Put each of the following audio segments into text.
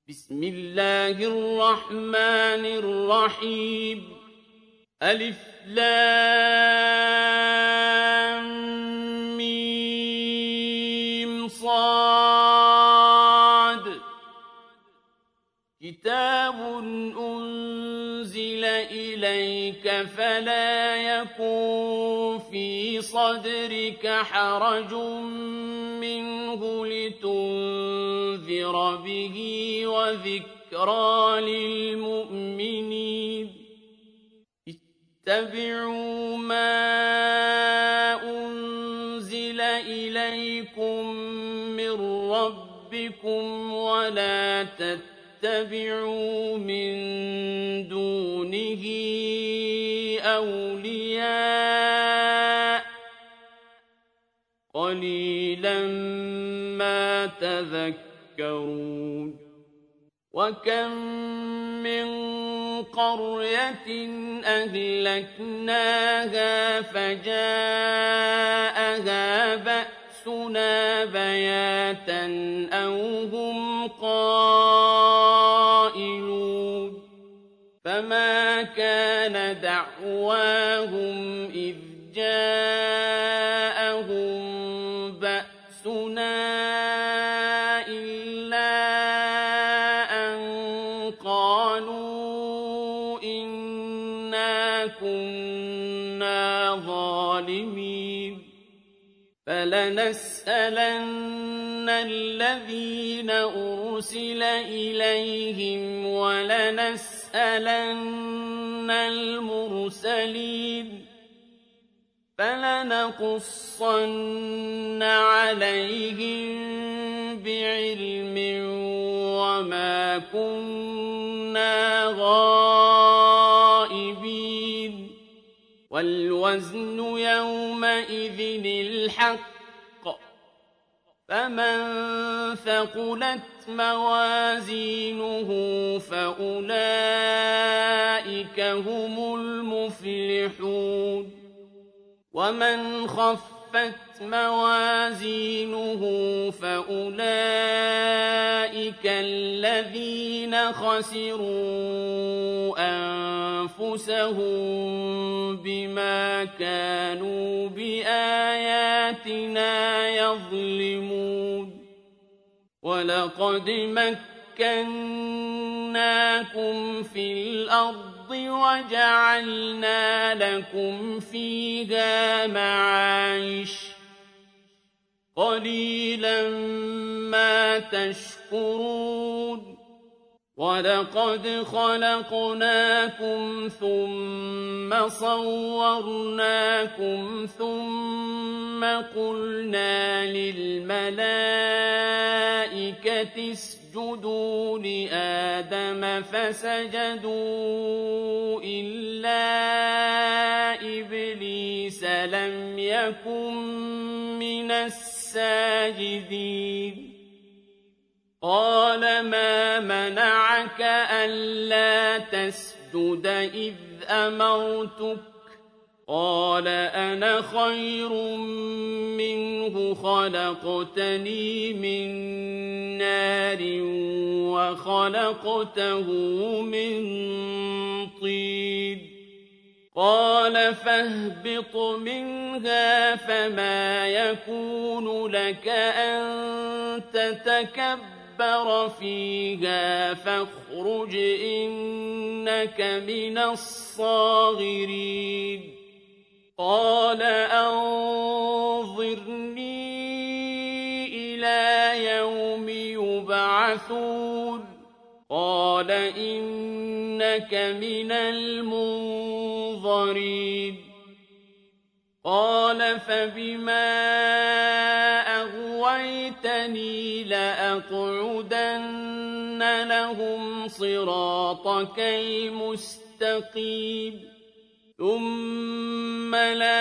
بسم الله الرحمن الرحيم ألف لام ميم صاد كتاب أنزل إليك فلا يكن في صدرك حرج منه لتنذر به وذكرى للمؤمنين اتبعوا ما أنزل إليكم من ربكم ولا تتبعوا من دونه أولياء قليلا ما تذكرون وكم من قرية أهلكناها فجاءها بأسنا بياتا أو هم قائلون فما كان دعواهم إذ جاءهم بأسنا إلا أن قالوا إنا كنا ظالمين فلنسألن الذين أرسل إليهم ولنسألن المرسلين فلنقصن عليهم بعلم وما كنا غائبين والوزن يومئذ الحق فمن ثقلت موازينه فأولئك هم المفلحون ومن خفت موازينه فأولئك الذين خسروا أنفسهم بما كانوا بآياتنا يظلمون ولقد مكناكم في الأرض وجعلنا لكم فيها معايش قليلا ما تشكرون ولقد خلقناكم ثم صورناكم ثم قلنا للملائكة اسجدوا لآدم فسجدوا إلا إبليس لم يكن من الساجدين قال ما منعك ألا تسجد إذ أمرتك قال أنا خير منه خلقتني من نار وخلقته من طين قال فاهبط منها فما يكون لك أن تتكبر فيها فاخرج إنك من الصاغرين قال أنظرني إلى يوم يبعثون قال إنك من المنظرين قال فبما أغويتني لأقعدن لهم صراطك المستقيم ثم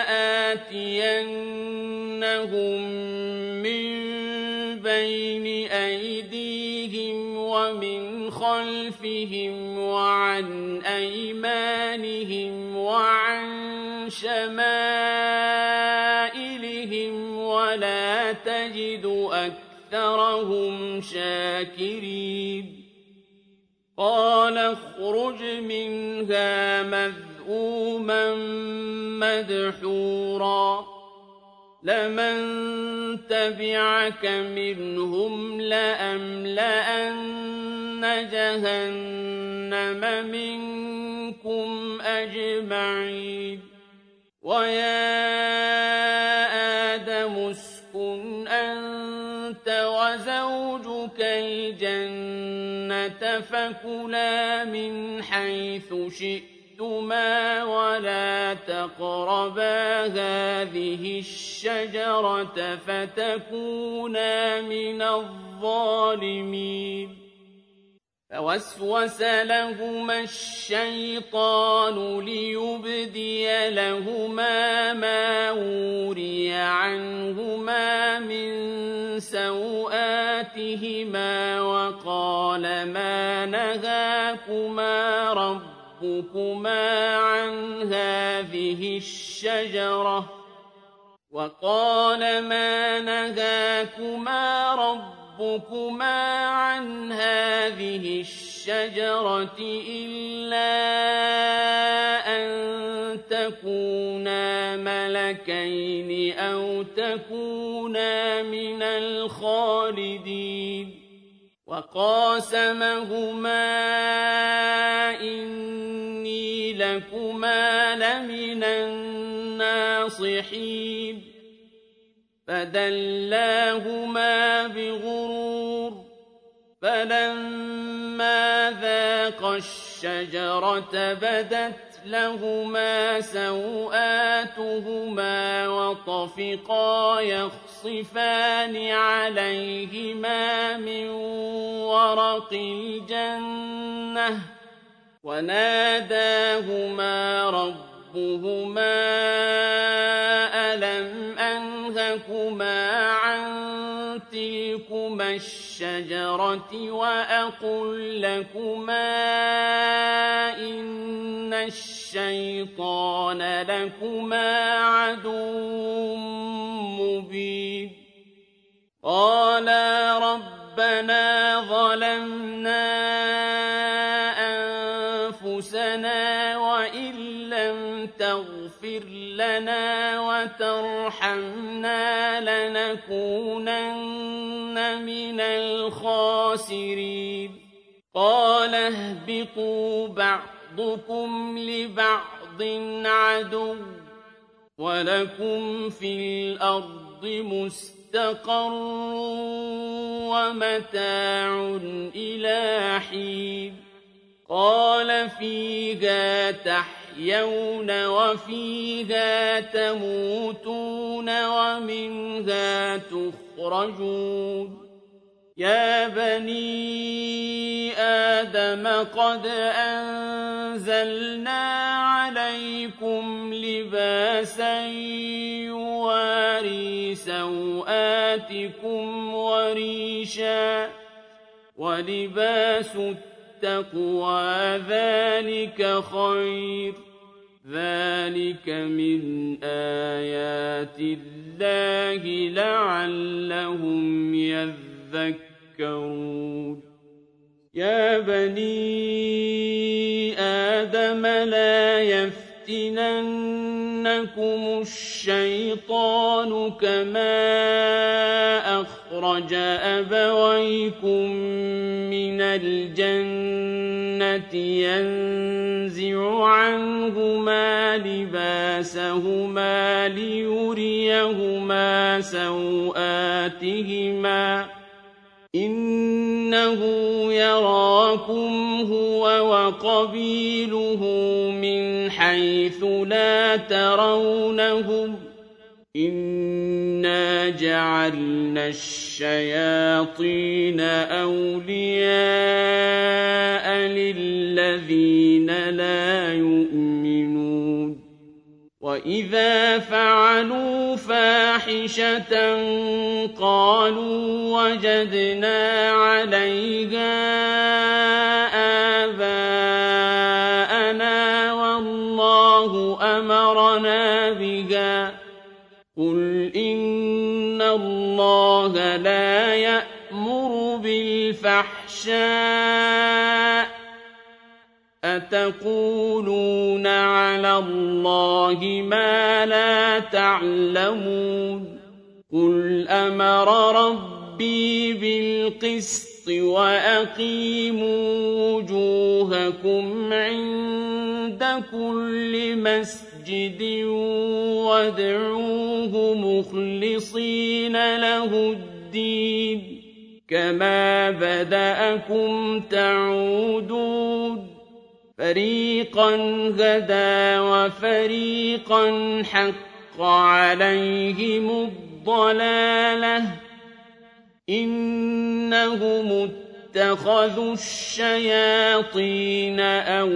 لآتينهم من بين أيديهم ومن خلفهم وعن أيمانهم وعن شمائلهم ولا تجد أكثرهم شاكرين فاخرج منها مذءوما مدحورا لمن تبعك منهم لأملأن جهنم منكم أجمعين ويا آدم اسكن أنت وزوجك الجنة فكلا من حيث شئتما ولا تقربا هذه الشجرة فتكونا من الظالمين فوسوس لهما الشيطان ليبدي لهما ما وري عنهما من سوآتهما وقال ما نهاكما ربكما عن هذه الشجرة إلا أن تكونا ملكين أو تكونا من الخالدين وقاسمهما إني لكما لمن الناصحين فدلاهما بغرور فلما ذاقا الشجرة بدت لهما سوآتهما وطفقا يخصفان عليهما من ورق الجنة وناداهما ربهما ألم أنهكما عن تلكما الشجرة وأقل لكما إن الشيطان لكما عدو مبين قالا ربنا ظلمنا أنفسنا وإن لم تغفر لنا وترحمنا لنكونن من الخاسرين قال اهبطوا بعضكم لبعض عدو ولكم في الأرض مستقر ومتاع إلى حين قال فيها تحيون وفيها تموتون ومنها تخرجون يا بني آدم قد أنزلنا عليكم لباسا يواري سوآتكم وريشا ولباس التقوى ذلك خير ذلك من آيات الله لعلهم يذكرون يا بني آدم لا يفتننكم الشيطان كما أخرج أبويكم من الجنة ينزع عنهما لباسهما ليريهما سوآتهما إنه يراكم هو وقبيله من حيث لا ترونهم إنا جعلنا الشياطين أولياء للذين لا يؤمنون وإذا فعلوا فاحشة قالوا وجدنا عليها آباءنا والله أمرنا بها قل إن الله لا يأمر بالفحشاء أَتَقُولُونَ عَلَى اللَّهِ مَا لَا تَعْلَمُونَ قُلْ أَمَرَ رَبِّي بِالْقِسْطِ وَأَقِيمُوا وُجُوهَكُمْ عِندَ كُلِّ مَسْجِدٍ وَادْعُوهُ مُخْلِصِينَ لَهُ الدِّينَ كَمَا بَدَأَكُمْ تَعُودُونَ فَرِيقًا هَدَىٰ وَفَرِيقًا حَقَّ عَلَيْهِمُ الضَّلَالَةُ إِنَّهُمُ اتَّخَذُوا الشَّيَاطِينَ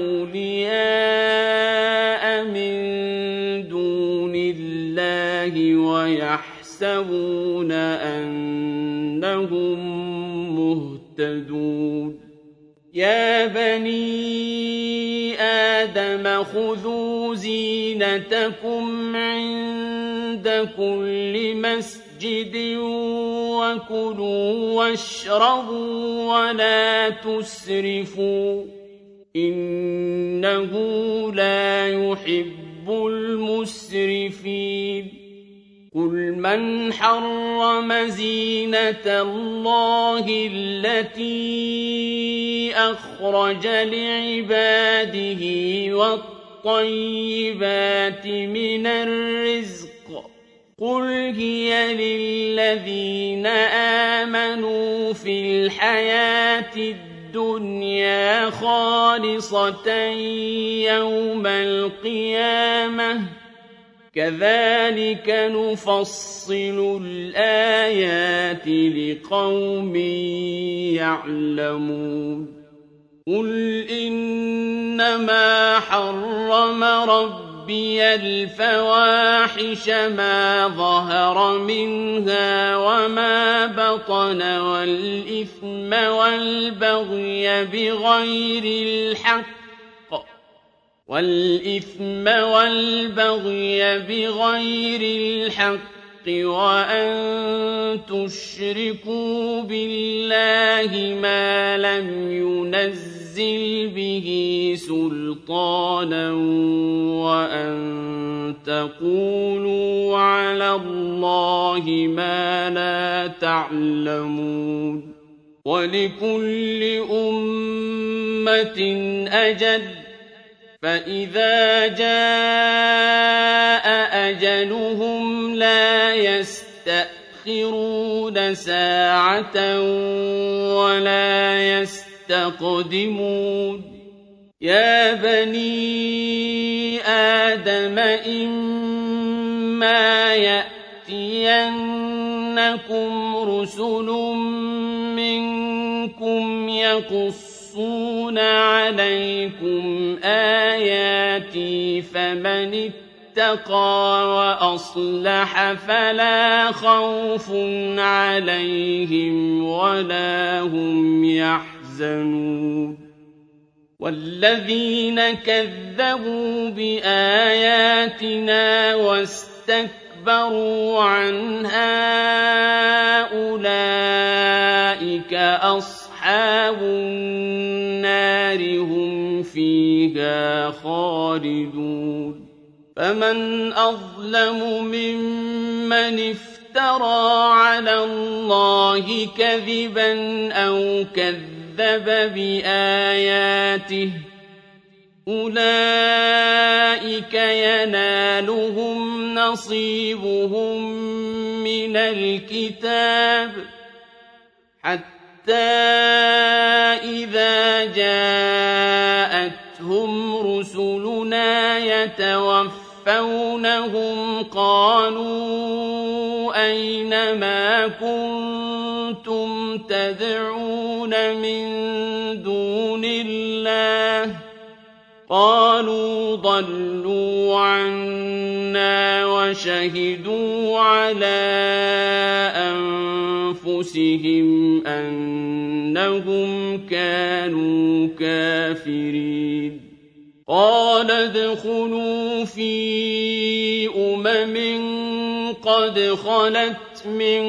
أَوْلِيَاءَ مِن دُونِ اللَّهِ وَيَحْسَبُونَ أَنَّهُم مُّهْتَدُونَ يَا بَنِي آدَمَ خُذُوا زِينَتَكُمْ عِندَ كُلِّ مَسْجِدٍ وَكُلُوا وَاشْرَبُوا وَلَا تُسْرِفُوا إِنَّهُ لَا يُحِبُّ الْمُسْرِفِينَ قُلْ مَنْ حَرَّمَ زِينَةَ اللَّهِ الَّتِي أَخْرَجَ لِعِبَادِهِ وَالطَّيِّبَاتِ مِنَ الرِّزْقِ قُلْ هِيَ لِلَّذِينَ آمَنُوا فِي الْحَيَاةِ الدُّنْيَا خَالِصَةً يَوْمَ الْقِيَامَةِ كَذَلِكَ نُفَصِّلُ الْآيَاتِ لِقَوْمٍ يَعْلَمُونَ قُلْ إِنَّمَا حَرَّمَ رَبِّيَ الْفَوَاحِشَ مَاظَهَرَ مِنْهَا وَمَا بَطَنَ وَالْإِثْمَ وَالْبَغْيَ بِغَيْرِ الْحَقِّ وَأَن تُشْرِكُوا بِاللَّهِ مَا لَمْ يُنَزِّلْ بِهِ سُلْطَانًا وَأَن تَقُولُوا عَلَى اللَّهِ مَا لَا تَعْلَمُونَ وَلِكُلِّ أُمَّةٍ أَجَلٌ فَإِذَا جَاءَ أَجَلُهُمْ لَا يَسْتَأْخِرُونَ سَاعَةً وَلَا يَسْتَقْدِمُونَ يَا بَنِي آدَمَ إِمَّا يَأْتِيَنَّكُمْ رُسُلٌ مِّنكُمْ يَقُصُّونَ عَلَيْكُمْ آيَاتِي فَمَنِ اتَّقَىٰ وَأَصْلَحَ فَلَا خَوْفٌ عَلَيْهِمْ وَلَا هُمْ يَحْزَنُونَ وَالَّذِينَ كَذَّبُوا بِآيَاتِنَا وَاسْتَكْبَرُوا عَنْهَا أُولَٰئِكَ أَصْحَابُ النَّارِ هُمْ فِيهَا خَالِدُونَ فَمَنْ أَظْلَمُ مِمَّنِ افْتَرَىٰ عَلَى اللَّهِ كَذِبًا أَوْ كَذَّبَ بِآيَاتِهِ أُولَٰئِكَ يَنَالُهُمْ نَصِيبُهُم مِّنَ الْكِتَابِ حَتَّىٰ إِذَا جَاءَتْهُمْ رُسُلُنَا يَتَوَفَّوْنَهُمْ قَالُوا أَيْنَ مَا كُنتُمْ تَدْعُونَ مِن دُونِ اللَّهِ قَالُوا ضَلُّوا عَنَّا وَشَهِدُوا عَلَىٰ أَنفُسِهِمْ أَنَّهُمْ كَانُوا كَافِرِينَ قَالَ ادْخُلُوا فِي قَدْ خَلَتْ مِن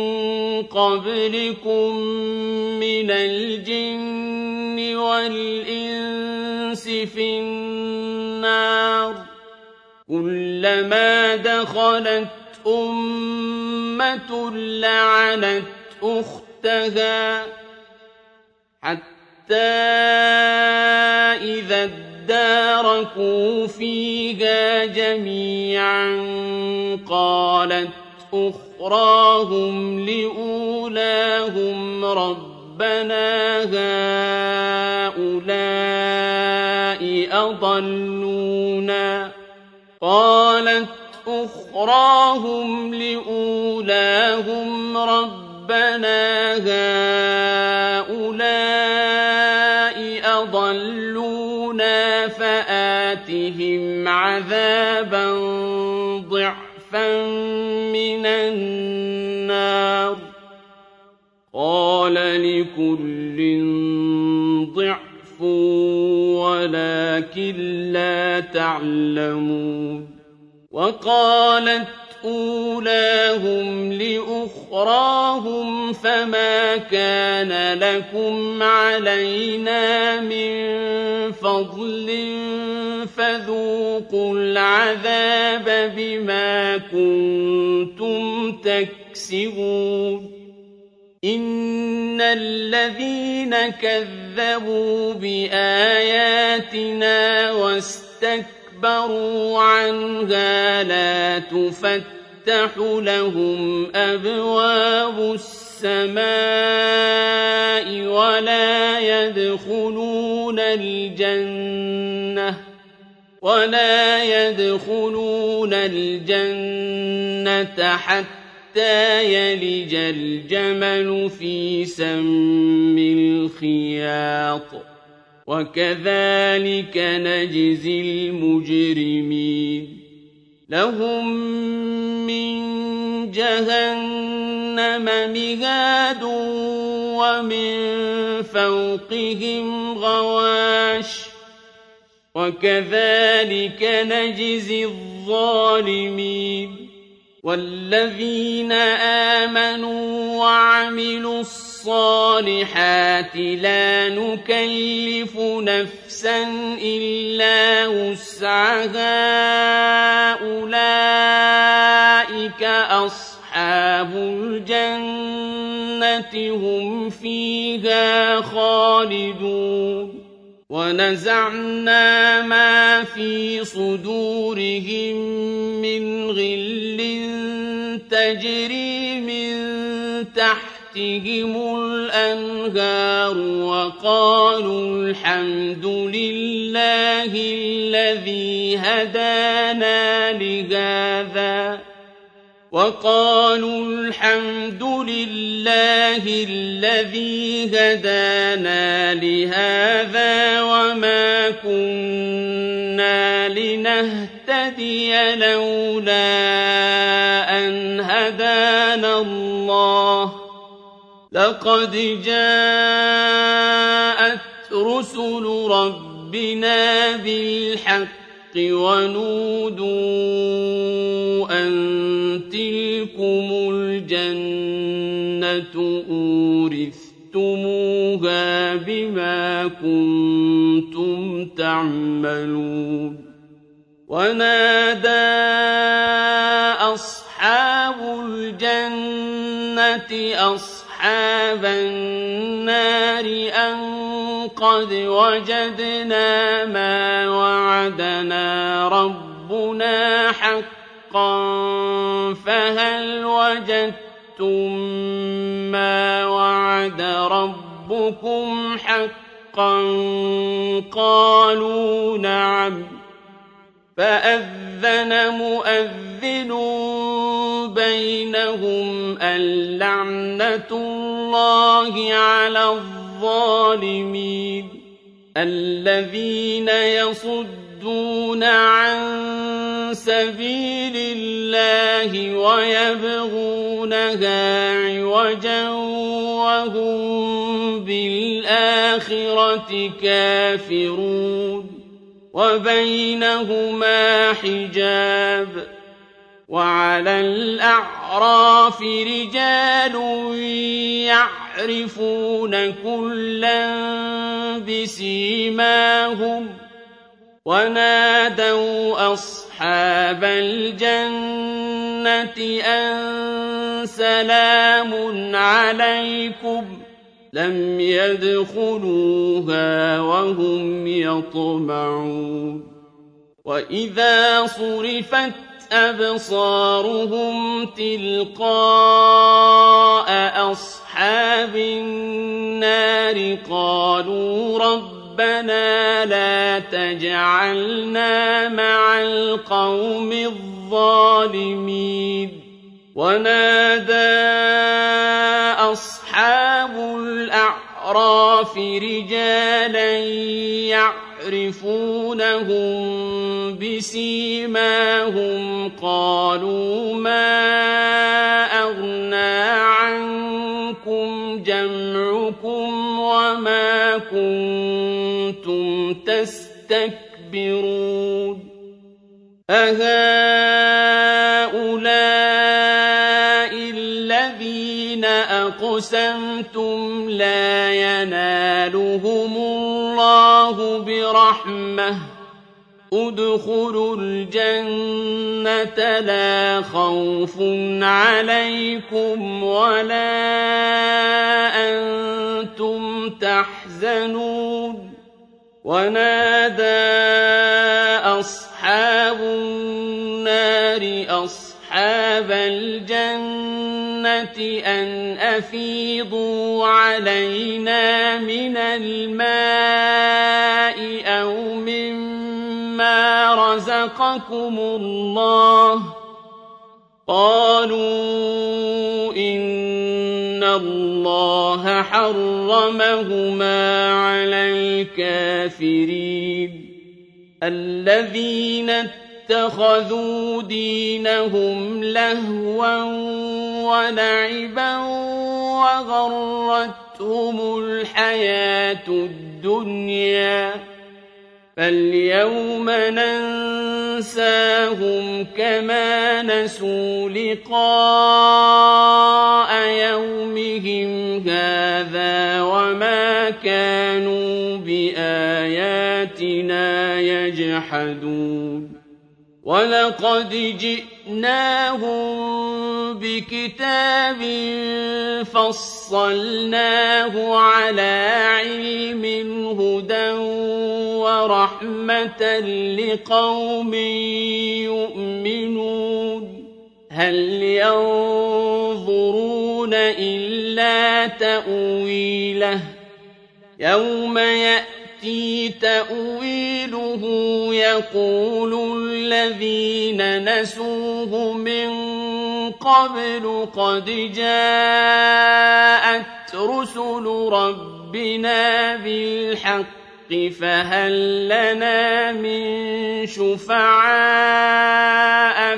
قَبْلِكُم مِّنَ الْجِنِّ وَالْإِنسِ الإنس في النار كلما دخلت أمة لعنت أختها حتى إذا اداركوا فيها جميعا قالت أخراهم لأولاهم ربنا هؤلاء أضلونا فآتهم عذابا ضعفا من النار قال لكل ضعف ولكن لا تعلمون وقالت أولاهم لأخراهم فما كان لكم علينا من فضل فذوقوا العذاب بما كنتم تكسبون إن الذين كذبوا بآياتنا واستكبروا عنها لا تفتح لهم أبواب السماء ولا يدخلون الجنة حتى يلج الجمل في سم الخياط وكذلك نجزي المجرمين لهم من جهنم مهاد ومن فوقهم غواش وكذلك نجزي الظالمين والذين آمنوا وعملوا الصالحات لا نكلف نفسا إلا وسعها أولئك أصحاب الجنة هم فيها خالدون ونزعنا ما في صدورهم من غل تجري من تحتهم الأنهار وقالوا الحمد لله الذي هدانا لهذا وما كنا لنهتدي لولا أن هدانا الله لقد جاءت رسل ربنا بالحق ونودوا أن تلكم الجنة أورثتموها بما كنتم تعملون ونادى أصحاب الجنة أصحاب النار أن قد وجدنا ما وعدنا ربنا حقا فهل وجدتم ما وعد ربكم حقا قالوا نعم فأذن مؤذن بينهم اللعنة الله على الظالمين الذين يصدون عن سبيل الله ويبغونها عوجا وهم بالآخرة كافرون وبينهما حجاب وعلى الأعراف رجال يعرفون كلا بسيماهم ونادوا أصحاب الجنة أن سلام عليكم لم يدخلوها وهم يطمعون وإذا صرفت أبصارهم تلقاء أصحاب النار قالوا ربنا لا تجعلنا مع القوم الظالمين ونادى أصحاب الأعراف رجالا يعرفونهم بسيماهم قالوا ما أغنى عنكم جمعكم وما كنتم تستكبرون أهؤلاء الذين أقسمتم لا ينالهم الله برحمة ادخلوا الجنة لا خوف عليكم ولا أنتم تحزنون ونادى أصحاب النار أصحاب الجنة أن أفيضوا علينا من الماء أو مما رزقكم الله قالوا إن الله حرمهما على الكافرين الذين اتخذوا دينهم لهوا ولعبا وغرتهم الحياة الدنيا فاليوم ننساهم كما نسوا لقاء يومهم هذا وما كانوا بآياتنا يجحدون ولقد جئناهم بكتاب فصلناه على علم هدى ورحمة لقوم يؤمنون هل ينظرون إلا تأويله يوم يأتي تأويله يقول الذين نسوه من قبل قد جاءت رسل ربنا بالحق فهل لنا من شفعاء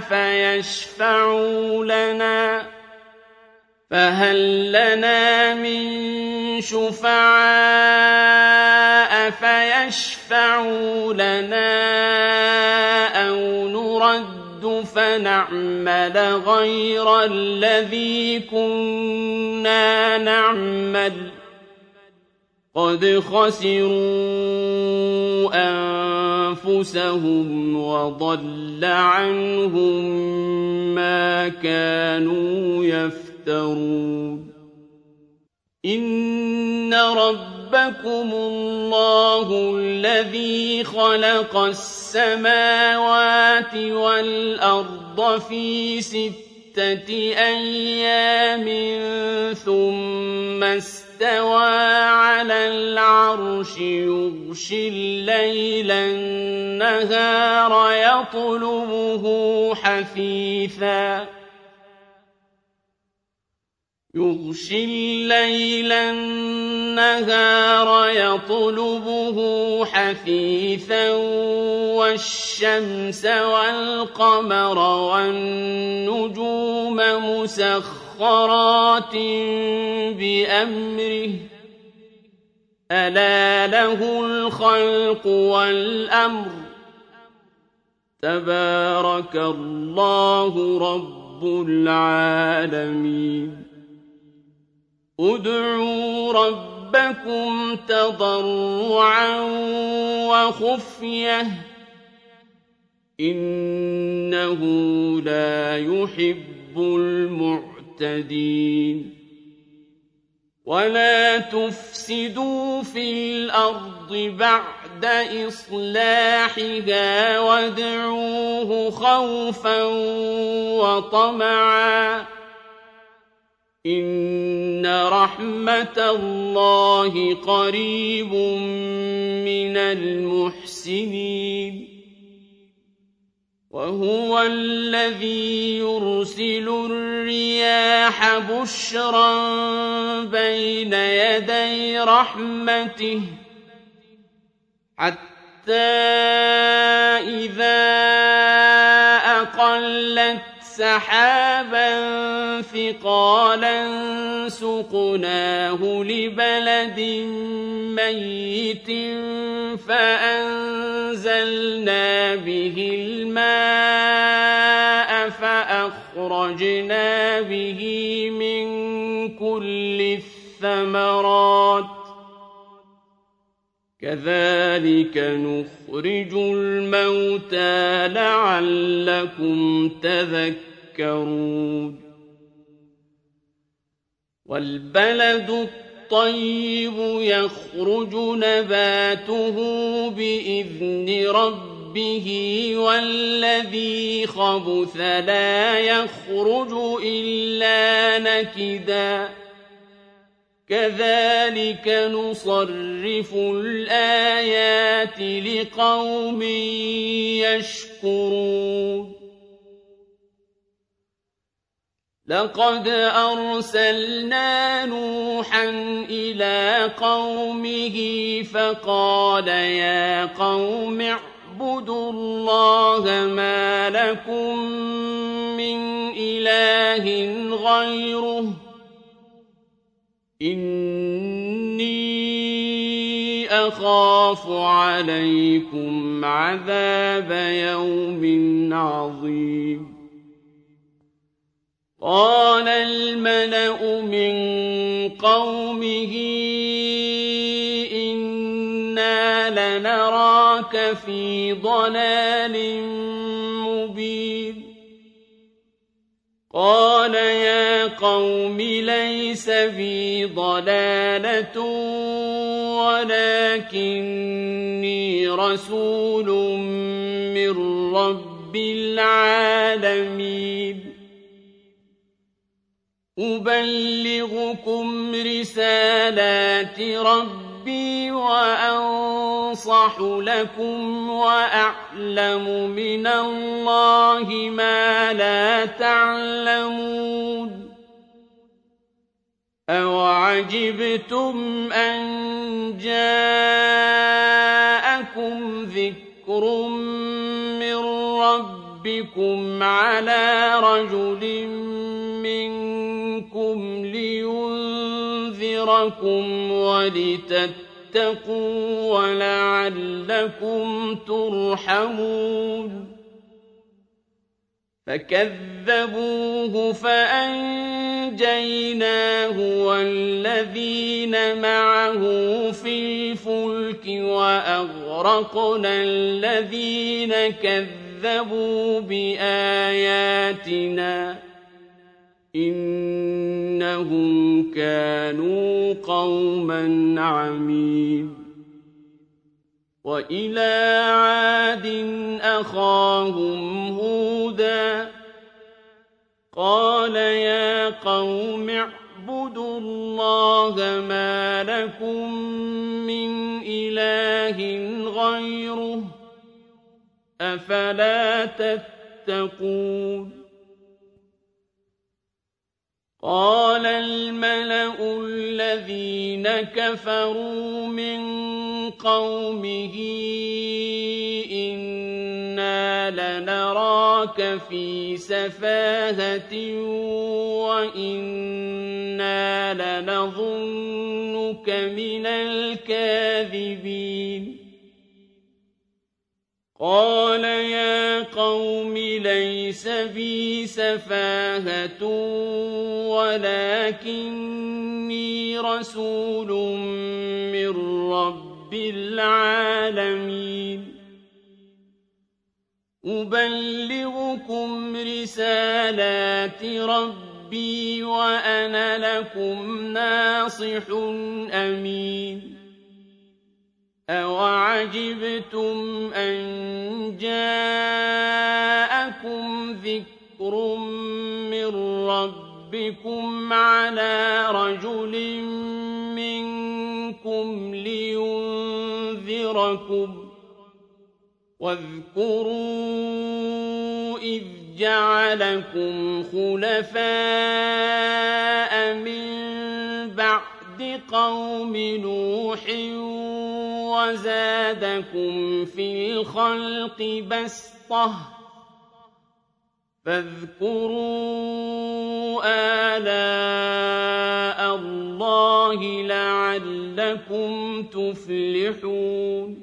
فيشفعوا لنا أو نرد فنعمل غير الذي كنا نعمل قد خسروا أنفسهم وضل عنهم ما كانوا يفترون إن ربكم الله الذي خلق السماوات والأرض في 6 أيام ثم استوى على العرش يغشي الليل النهار يطلبه حثيثا والشمس والقمر والنجوم مسخرات بأمره ألا له الخلق والأمر تبارك الله رب العالمين ادعوا ربكم تضرعا وخفية إِنَّهُ لَا يُحِبُّ الْمُعْتَدِينَ وَلَا تُفْسِدُوا فِي الْأَرْضِ بَعْدَ إِصْلَاحِهَا وَادْعُوهُ خَوْفًا وَطَمَعًا إِنَّ رَحْمَتَ اللَّهِ قَرِيبٌ مِّنَ الْمُحْسِنِينَ وَهُوَ الَّذِي يُرْسِلُ الرِّيَاحَ بُشْرًا بَيْنَ يَدَيْ رَحْمَتِهِ حَتَّىٰ إِذَا أَقَلَّتْ سَحَابًا ثِقَالًا سُقْنَاهُ لِبَلَدٍ مَّيِّتٍ فَأَنزَلْنَا بِهِ الْمَاءَ فَأَخْرَجْنَا بِهِ مِن كُلِّ الثَّمَرَاتِ كَذَٰلِكَ نُخْرِجُ الْمَوْتَىٰ لَعَلَّكُمْ تَذَكَّرُونَ وَالْبَلَدُ الطَّيِّبُ يَخْرُجُ نَبَاتُهُ بِإِذْنِ رَبِّهِ وَالَّذِي خَبُثَ لَا يَخْرُجُ إِلَّا نَكِدًا كَذَٰلِكَ نُصَرِّفُ الْآيَاتِ لِقَوْمٍ يَشْكُرُونَ لَقَدْ أَرْسَلْنَا نُوحًا إِلَىٰ قَوْمِهِ فَقَالَ يَا قَوْمِ اعْبُدُوا اللَّهَ مَا لَكُم مِّنْ إِلَٰهٍ غَيْرُهُ إِنِّي أَخَافُ عَلَيْكُمْ عَذَابَ يَوْمٍ عَظِيمٍ قَالَ الْمَلَأُ مِن قَوْمِهِ إِنَّا لَنَرَاكَ فِي ضَلَالٍ مُّبِينٍ قَالَ يَا قَوْمِ لَيْسَ بِي ضَلَالَةٌ وَلَٰكِنِّي رَسُولٌ مِّن رَّبِّ الْعَالَمِينَ أُبَلِّغُكُمْ رِسَالَاتِ رَبِّي وَأَنصَحُ لَكُمْ وَأَعْلَمُ مِنَ اللَّهِ مَا لَا تَعْلَمُونَ أَوَعَجِبْتُمْ أَن جَاءَكُمْ ذِكْرٌ مِّن رَّبِّكُمْ عَلَىٰ رَجُلٍ مِّنكُمْ لِيُنذِرَكُمْ وَلِتَتَّقُوا وَلَعَلَّكُمْ تُرْحَمُونَ فَكَذَّبُوهُ فَأَنجَيْنَاهُ وَالَّذِينَ مَعَهُ فِي الْفُلْكِ وَأَغْرَقْنَا الَّذِينَ كَذَّبُوا بِآيَاتِنَا إِنَّهُمْ كَانُوا قَوْمًا عَمِينَ وَإِلَىٰ عَادٍ أَخَاهُمْ هُودًا قَالَ يَا قَوْمِ اعْبُدُوا اللَّهَ مَا لَكُم مِّنْ إِلَٰهٍ غَيْرُهُ أَفَلَا تَتَّقُونَ قَالَ الْمَلَأُ الَّذِينَ كَفَرُوا مِن قَوْمِهِ إِنَّا لَنَرَاكَ فِي سَفَاهَةٍ وَإِنَّا لَنَظُنُّكَ مِنَ الْكَاذِبِينَ قَالَ يَا قَوْمِ لَيْسَ بِي سَفَاهَةٌ وَلَٰكِنِّي رَسُولٌ مِّن رَّبِّ الْعَالَمِينَ أبلغكم رسالات ربي وأنا لكم ناصح أمين أوعجبتم أن جاءكم ذكر من ربكم على رجل منكم لينذركم واذكروا إذ جعلكم خلفاء من بعد قوم نوح وزادكم في الخلق بسطة فاذكروا آلاء الله لعلكم تفلحون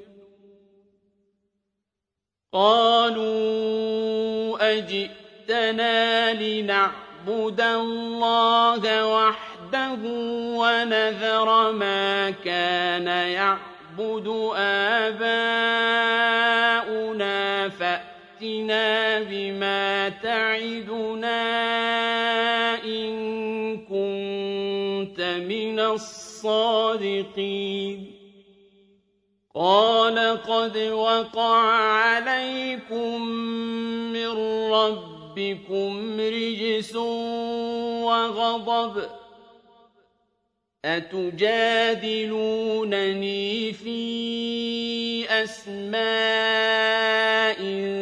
قالوا أجئتنا لنعبد الله وحده ونذر ما كان يعبد آباؤنا فأتنا بما تعدنا إن كنت من الصادقين قال قد وقع عليكم من ربكم رجس وغضب أتجادلونني في أسماء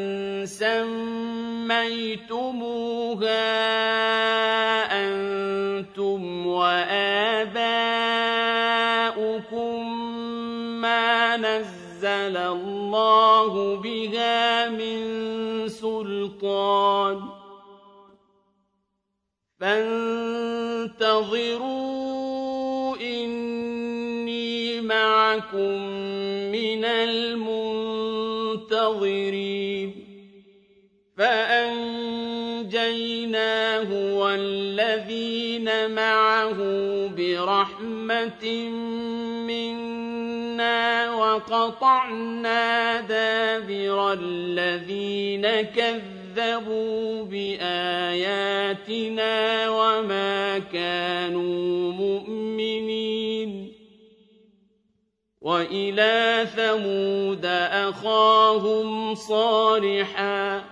سميتموها أنتم وآباؤكم ما نزل الله بها من سلطان فانتظروا إني معكم من المنتظرين فأنجيناه والذين معه برحمة منا وقطعنا دابر الذين كذبوا بآياتنا وما كانوا مؤمنين وإلى ثمود أخاهم صالحا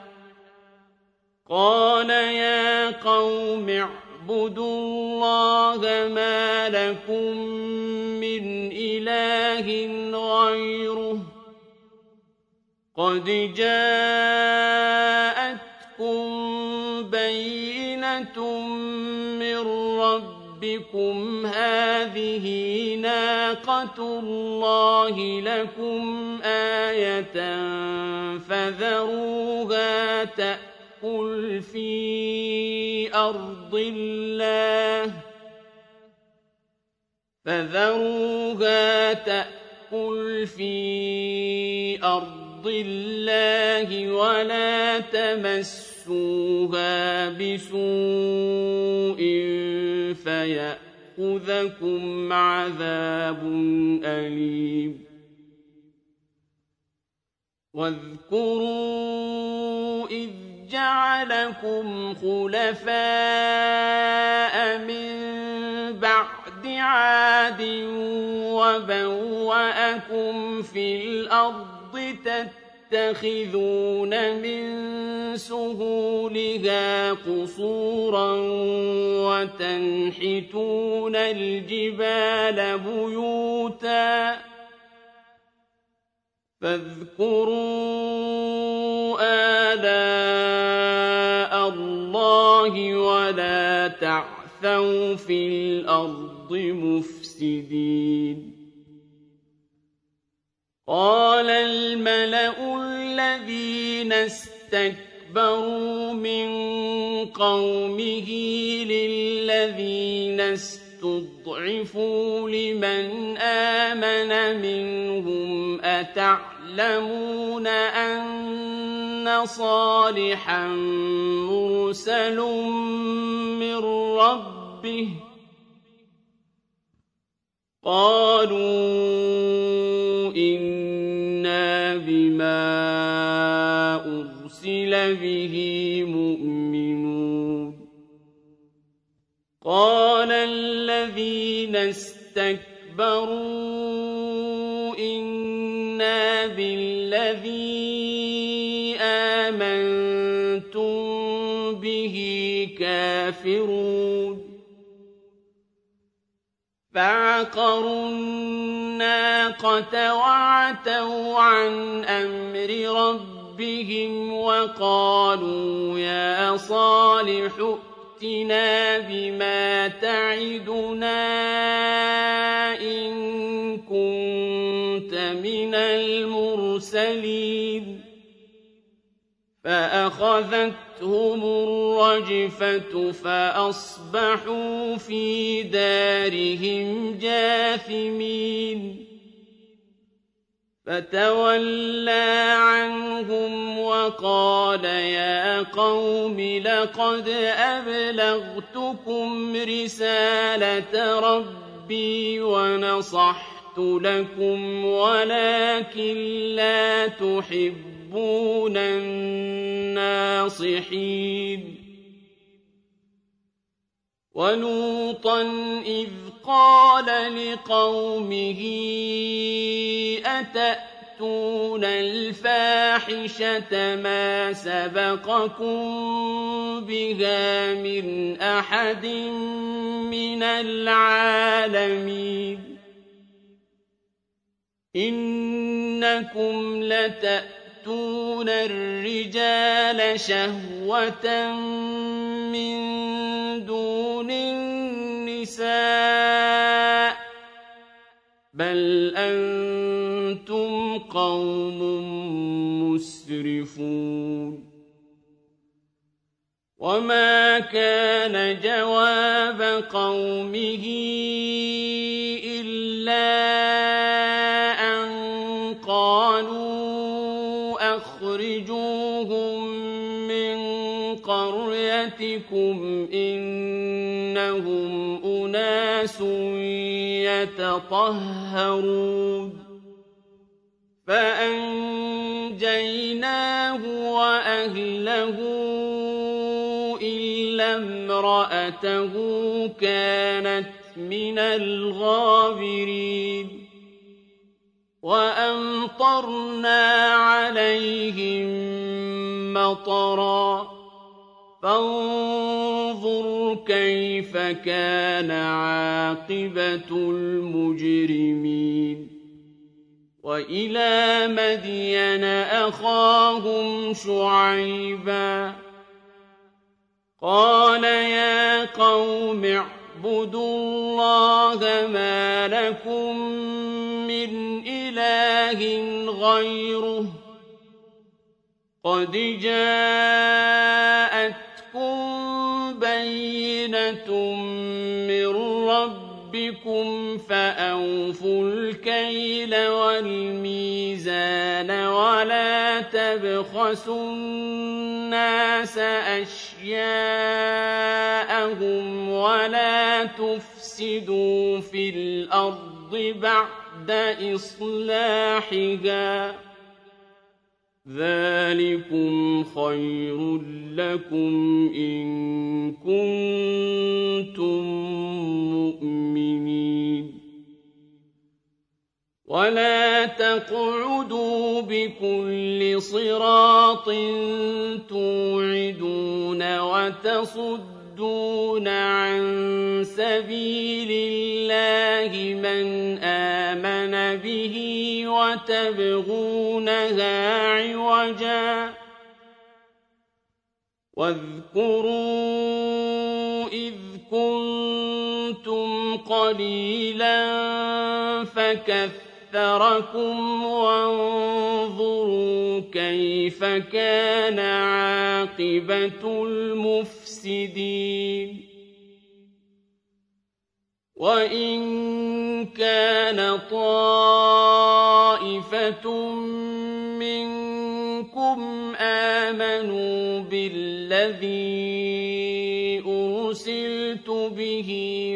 قال يا قوم اعبدوا الله ما لكم من إله غيره قد جاءتكم بينة من ربكم هذه ناقة الله لكم آية فذروها تأكل في أرض الله ولا تمسوها بسوء فيأخذكم عذاب أليم واذكروا إذ جعلكم خلفاء من بعد عاد وبوأكم في الأرض تتخذون من سهولها قصورا وتنحتون الجبال بيوتا فاذكروا آلاء الله ولا تعثوا في الأرض مفسدين قال الملأ الذين استكبروا من قومه للذين استضعفوا لمن آمن منهم أتعلمون أن صالحا مرسل من ربه قالوا إنا بما أرسل به مؤمنون قال الذين استكبروا إنا بالذي آمنتم به كافرون فعقروا الناقة وعتوا عن أمر ربهم وقالوا يا صالح ائتنا بما تعدنا إن كنت من المرسلين فأخذتهم الرجفة فأصبحوا في دارهم جاثمين فتولى عنهم وقال يا قوم لقد أبلغتكم رسالة ربي ونصحت لكم ولكن لا تحبون الناصحين ولوطا إذ قال لقومه أتأتون الفاحشة ما سبقكم بها من أحد من العالمين إنكم لتأتون الرجال شهوة من دون النساء بل أنتم قوم مسرفون وما كان جواب قومه إلا أن قالوا أخرجوهم من قريتكم إنهم أناس يتطهرون فأنجيناه وأهله إلا امرأته كانت من الغابرين وأمطرنا عليهم مطرا فانظر كيف كان عاقبة المجرمين وإلى مدين أخاهم شعيبا قال يا قوم اعبدوا الله ما لكم من إله غيره قد جاءتكم بينة من ربكم فأوفوا الكيل والميزان ولا تبخسوا الناس أشياءهم ولا تفسدوا في الأرض بعد إصلاحها ذلكم خير لكم إن كنتم مؤمنين ولا تقعدوا بكل صراط توعدون وتصدون عن سبيل الله من آمن به وتبغونها عوجا واذكروا إذ كنتم قليلا فكثركم وانظروا كيف كان عاقبة المفسدين وإن كان طائفة منكم آمنوا بالذي أرسلت به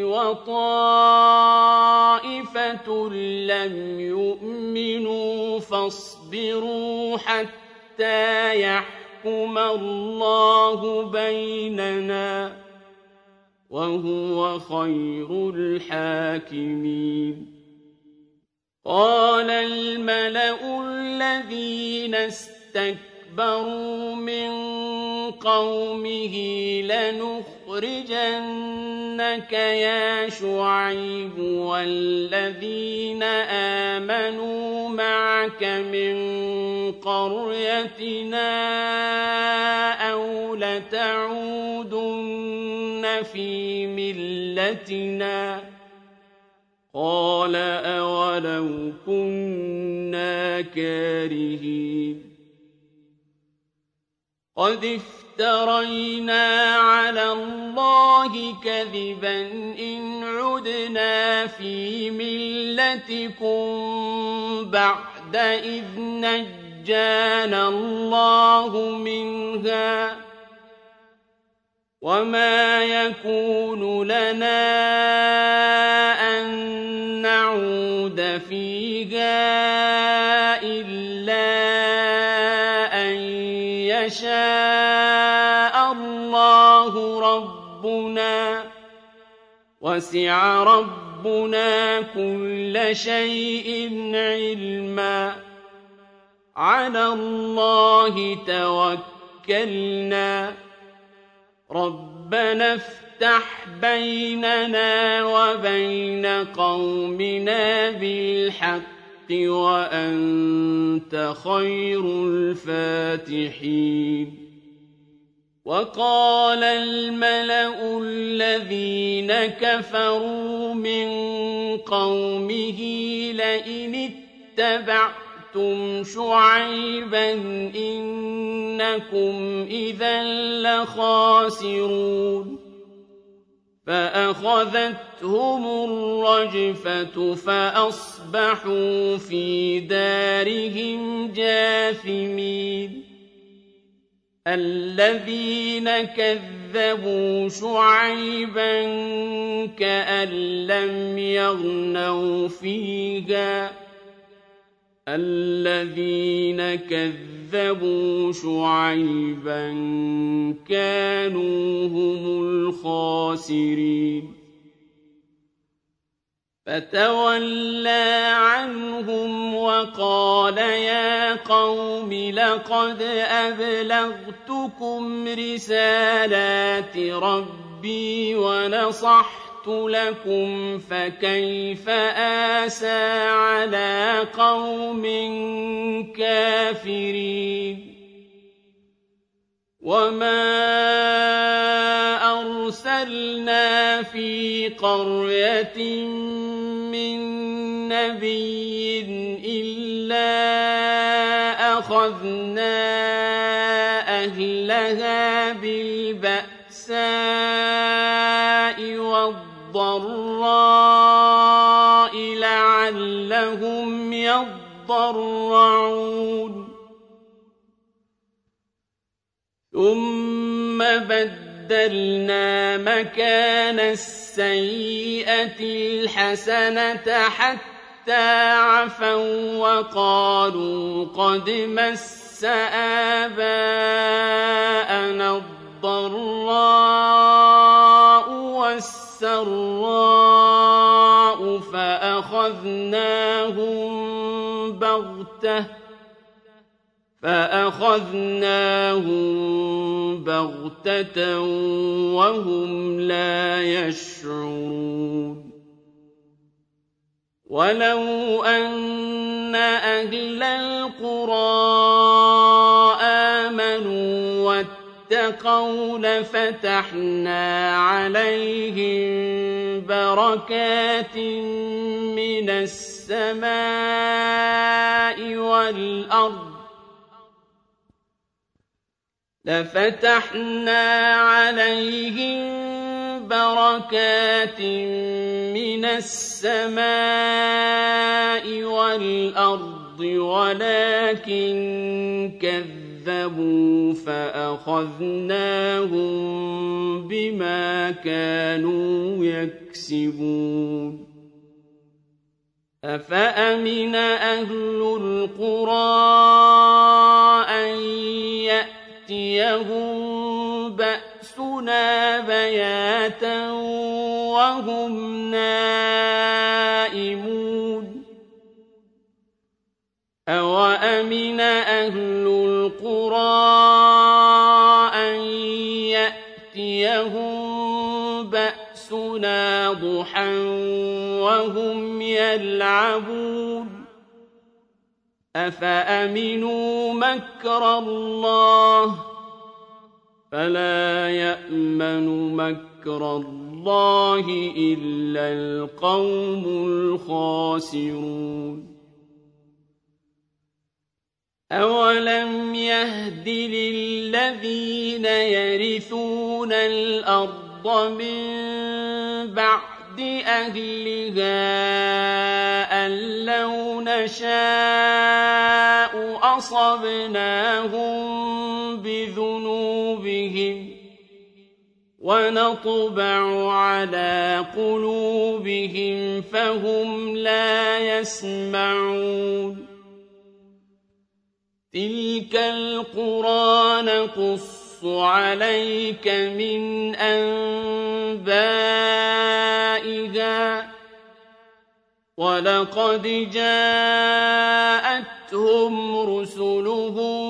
وطائفة لم يؤمنوا فاصبروا حتى يحكم يحكم الله بيننا وهو خير الحاكمين. قال الملأ الذين استكبروا من قومه لنخرجنك يا شعيب والذين آمنوا معك من قريتنا أو لتعودن في ملتنا. قال أولو كنا كارهين. قد افترينا على الله كذبا إن عدنا في ملتكم بعد إذ نجانا الله منها وما يكون لنا أن نعود فيها إلا أن يشاء الله ربنا وسع ربنا كل شيء علما. على الله توكلنا ربنا افتح بيننا وبين قومنا بالحق وأنت خير الفاتحين. وقال الملأ الذين كفروا من قومه لئن اتبعتم شعيبا إنكم إذا لخاسرون. فأخذتهم الرجفة فأصبحوا في دارهم جاثمين. الذين كذبوا شعيبا كأن لم يغنوا فيها. الذين كذبوا شعيبا كانوا هم الخاسرين. فتولى عنهم وقال يا قوم لقد أبلغتكم رسالات ربي ونصحت لكم فكيف آسى على قوم كافرين. وما أرسلنا في قرية من نبي إلا أخذنا أهلها بالبأساء والضراء لعلهم يضرعون. ثم بدلنا مكان السيئة الحسنة حتى عفوا وقالوا قد مس آباءنا الضراء والسراء فأخذناهم بغتة وهم لا يشعرون. ولو أن أهل القرى آمنوا واتقوا لفتحنا عليهم بركات من السماء والأرض ولكن كذبوا فأخذناهم بما كانوا يكسبون. أفأمن أهل القرى أن يأتيهم وهم نائمون أوأمن أهل القرى أن يأتيهم بأسنا ضحى وهم يلعبون أفأمنوا مكر الله فلا يأمن مكر الله إلا القوم الخاسرون أولم يهد للذين يرثون الأرض من بعد أهلها أن لو نشاء أصبناهم بذنوبهم ونطبع على قلوبهم فهم لا يسمعون تلك القرى نقص عليك من أنبائها ولقد جاءتهم رسلهم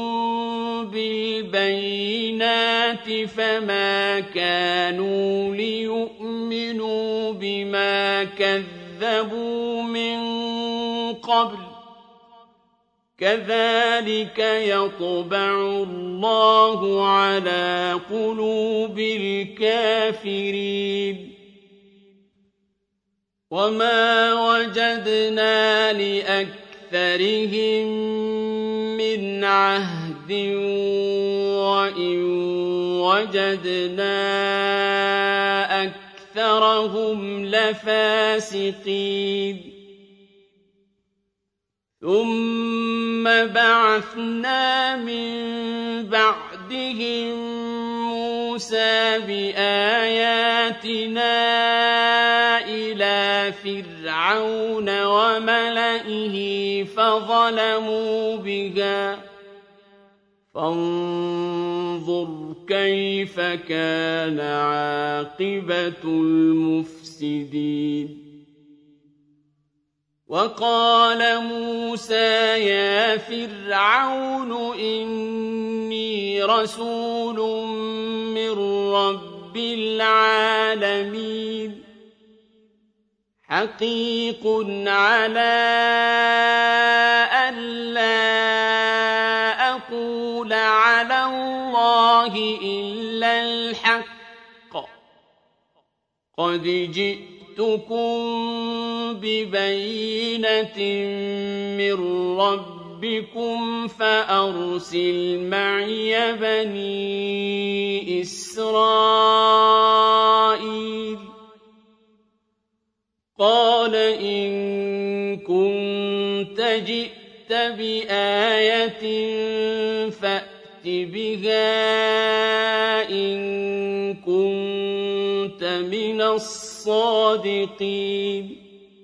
بالبينات فما كانوا ليؤمنوا بما كذبوا من قبل كذلك يطبع الله على قلوب الكافرين وما وجدنا لأكثرهم من عهد وإن وجدنا أكثرهم لفاسقين ثم بعثنا من بعدهم موسى بآياتنا إلى فرعون وملئه فظلموا بها فانظر كيف كان عاقبة المفسدين وقال موسى يا فرعون إني رسول من رب العالمين حقيق على ألا أقول على الله إلا الحق قد جئتكم ببينة من ربكم فأرسل معي بني إسرائيل قال إن كنت جئت بآية فأت بها إن كنت من الصادقين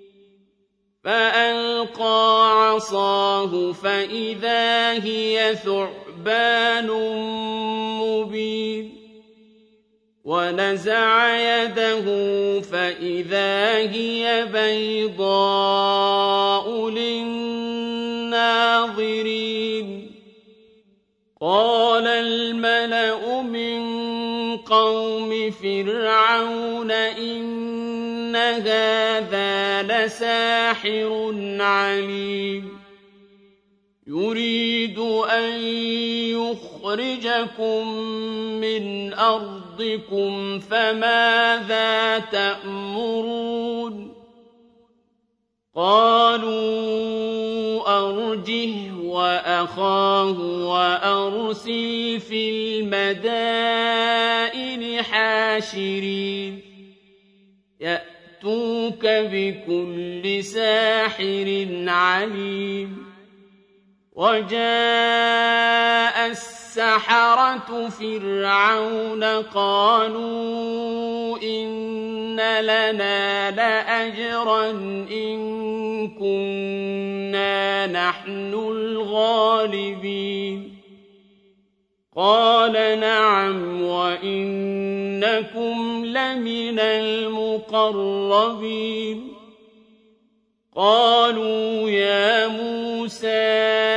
فألقى عصاه فإذا هي ثعبان مبين ونزع يده فإذا هي بيضاء للناظرين قال الملأ من قوم فرعون إن هذا لساحر عليم يريد أن يخرجكم من أرضكم فماذا تأمرون قالوا أرجه وأخاه وأرسل في المدائن حاشرين يأتوك بكل ساحر عليم وجاء السحرة فرعون قالوا إن لنا لأجرا إن كنا نحن الغالبين قال نعم وإنكم لمن المقربين قالوا يا موسى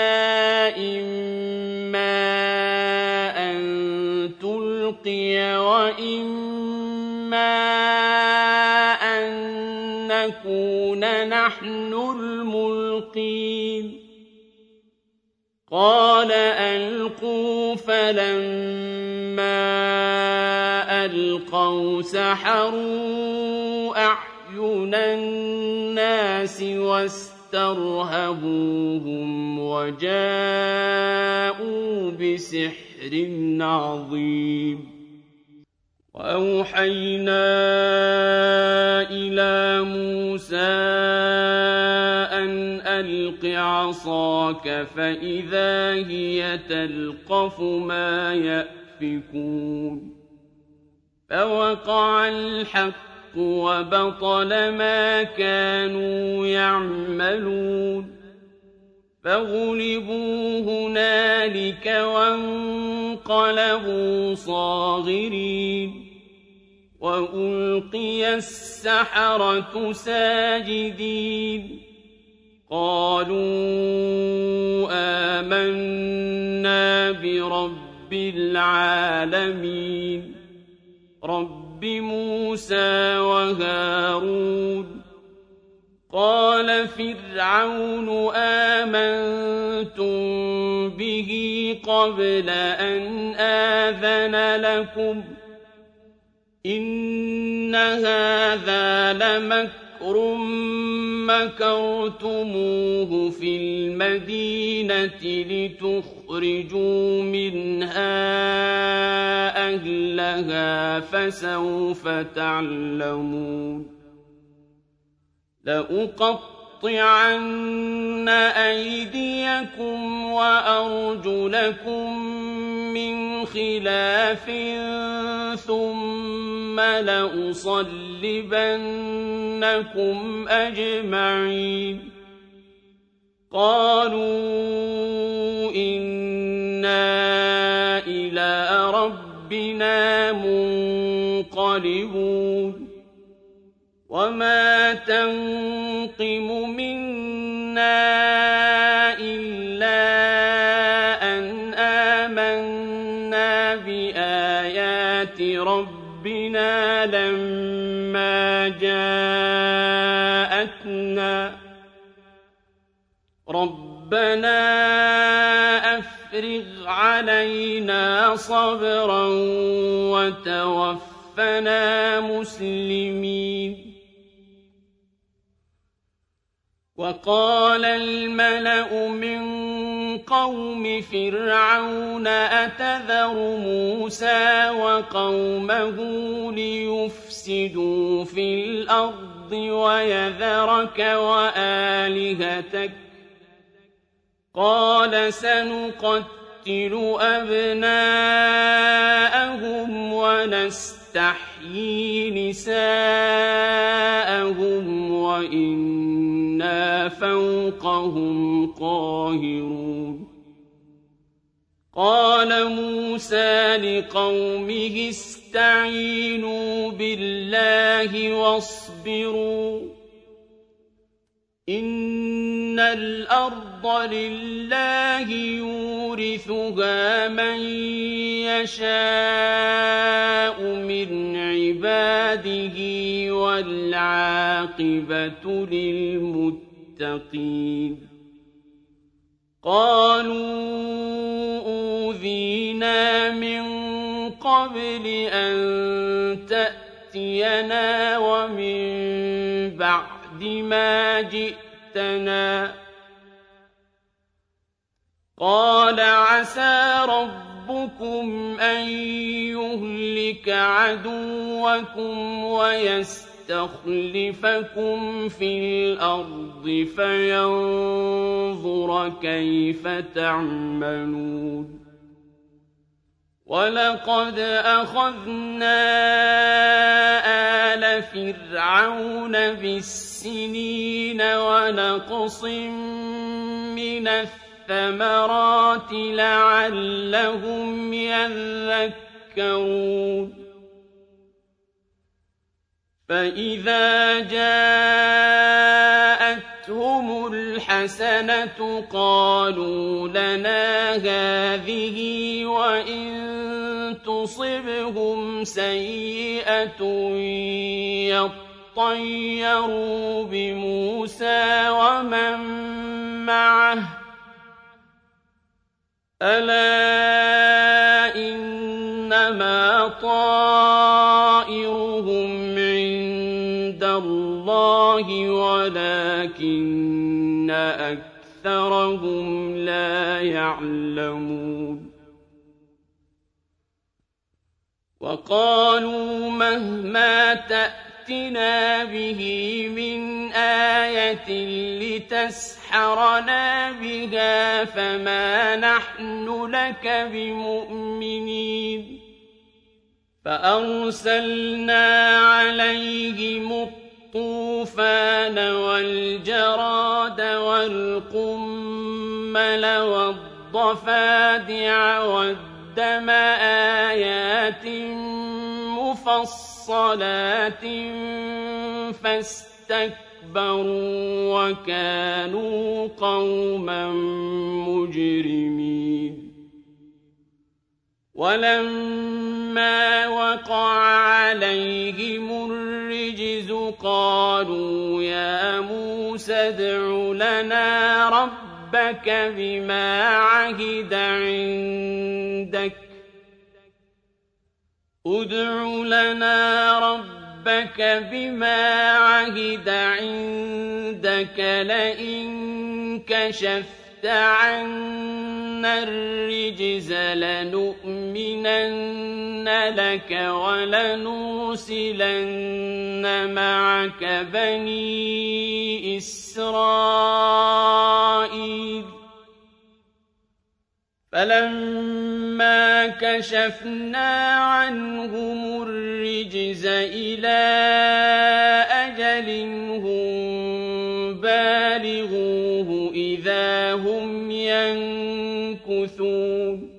إما أن تلقي وإما أن نكون نحن الملقين قال ألقوا فلما ألقوا سحروا أعين الناس واسترهبوهم وجاءوا بسحر عظيم وأوحينا إلى موسى أن ألق عصاك فإذا هي تلقف ما يأفكون فوقع الحق وبطل ما كانوا يعملون فغلبوا هنالك وانقلبوا صاغرين وألقي السحرة ساجدين قالوا آمنا برب العالمين رب موسى وهارون قال فرعون آمنتم به قبل أن آذن لكم إن هذا لمكر مكرتموه في المدينة لتخرجوا منها أهلها فسوف تعلمون لأقطعن أيديكم وأرجلكم من خلاف ثم لأصلبنكم أجمعين قالوا إنا إلى ربنا منقلبون وما تنقم منا إلا أن آمنا بآيات ربنا لما جاءتنا ربنا أفرغ علينا صبرا وتوفنا مسلمين وقال الملأ من قوم فرعون أتذر موسى وقومه ليفسدوا في الأرض ويذرك وآلهتك قال سنقتل أبناءهم ونستحيي نساءهم وإنا فوقهم قاهرون قال موسى لقومه استعينوا بالله واصبروا إن الأرض لله يورثها من يشاء من عباده والعاقبة للمتقين قالوا أوذينا من قبل أن تأتينا ومن بعد ما جئتنا قال عسى ربكم أن يهلك عدوكم ويستخلفكم في الأرض فينظر كيف تعملون ولقد أخذنا آل فرعون بالسنين ونقص من الثمرات الثَّمَرَاتِ لَعَلَّهُمْ يَذَّكَّرُونَ فَإِذَا جَاءَتْهُمُ الْحَسَنَةُ قَالُوا لَنَا هَٰذِهِ وَإِن تُصِبْهُمْ سَيِّئَةٌ يَطَّيَّرُوا بِمُوسَىٰ وَمَن مَّعَهُ ۗ أَلَا إِنَّمَا طَائِرُهُمْ عِندَ اللَّهِ وَلَٰكِنَّ أَكْثَرَهُمْ لَا يَعْلَمُونَ وَقَالُوا مَهْمَا تَأْتِنَا بِهِ مِنْ آيَةٍ لِتَسْحَرَنَا بِهَا فَمَا نَحْنُ لَكَ بِمُؤْمِنِينَ فَأَرْسَلْنَا عَلَيْهِمُ الطُّوفَانَ وَالْجَرَادَ وَالْقُمَّلَ وَالضَّفَادِعَ وَالدَّمَ آيَاتٍ مُفَصَّلَاتٍ فَاسْتَكْبَرُوا وَكَانُوا قَوْمًا مُجْرِمِينَ وَلَمَّا وَقَعَ عَلَيْهِمُ الرِّجْزُ قَالُوا يَا مُوسَى ادْعُ لَنَا رَبَّكَ بِمَا عَهِدَ عِندَكَ لَئِن كَشَفْتَ عَنَّا الرِّجْزَ لَنُؤْمِنَنَّ لَكَ وَلَنُرْسِلَنَّ مَعَكَ بَنِي إِسْرَائِيلَ فَلَمَّا كَشَفْنَا عَنْهُمُ الرِّجْزَ إِلَىٰ أَجَلٍ هُم بَالِغُوهُ إِذَا هُمْ يَنكُثُونَ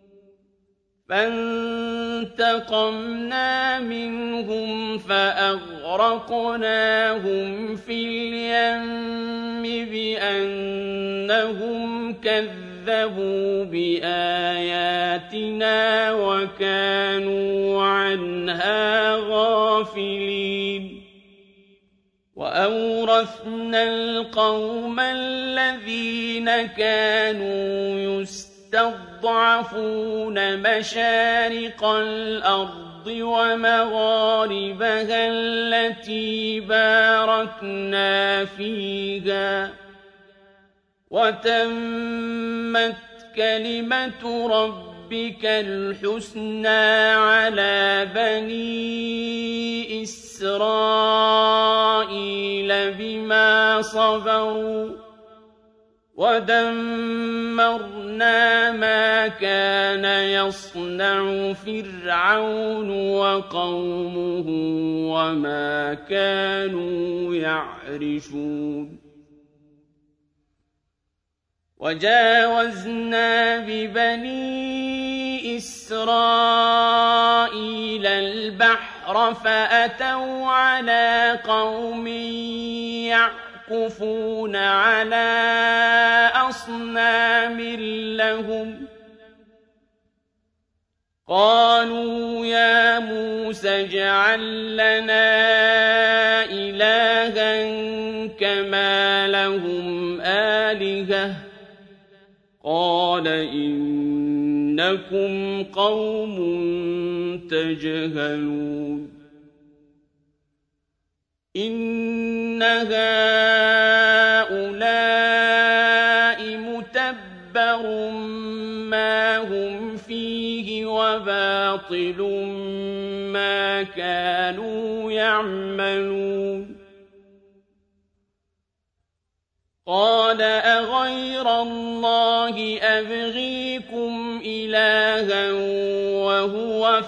فَانتَقَمْنَا مِنْهُمْ فَأَغْرَقْنَاهُمْ فِي الْيَمِّ بِأَنَّهُمْ كَذَّبُوا بِآيَاتِنَا وَكَانُوا عَنْهَا غَافِلِينَ وَأَوْرَثْنَا الْقَوْمَ الَّذِينَ كَانُوا يُسْتَضْعَفُونَ مَشَارِقَ الْأَرْضِ وَمَغَارِبَهَا الَّتِي بَارَكْنَا فِيهَا وَتَمَّتْ كَلِمَةُ رَبِّكَ الْحُسْنَىٰ عَلَىٰ بَنِي إِسْرَائِيلَ بِمَا صَبَرُوا وَدَمَّرْنَا مَا كَانَ يَصْنَعُ فِرْعَوْنُ وَقَوْمُهُ وَمَا كَانُوا يَعْرِشُونَ وَجَاوَزْنَا بِبَنِي إِسْرَائِيلَ الْبَحْرَ فَأَتَوْا عَلَىٰ قَوْمٍ يَعْكُفُونَ عَلَىٰ أَصْنَامٍ لَّهُمْ قَالُوا يَا مُوسَى اجْعَل لَّنَا إِلَٰهًا كَمَا لَهُمْ آلِهَةٌ قَالَ إِنَّكُمْ قَوْمٌ تَجْهَلُونَ إِنَّ هَٰؤُلَاءِ مُتَبَّرٌ مَّا هُمْ فِيهِ وَبَاطِلٌ مَّا كَانُوا يَعْمَلُونَ قَالَ أَغَيْرَ اللَّهِ أَبْغِيكُمْ إِلَٰهًا وَهُوَ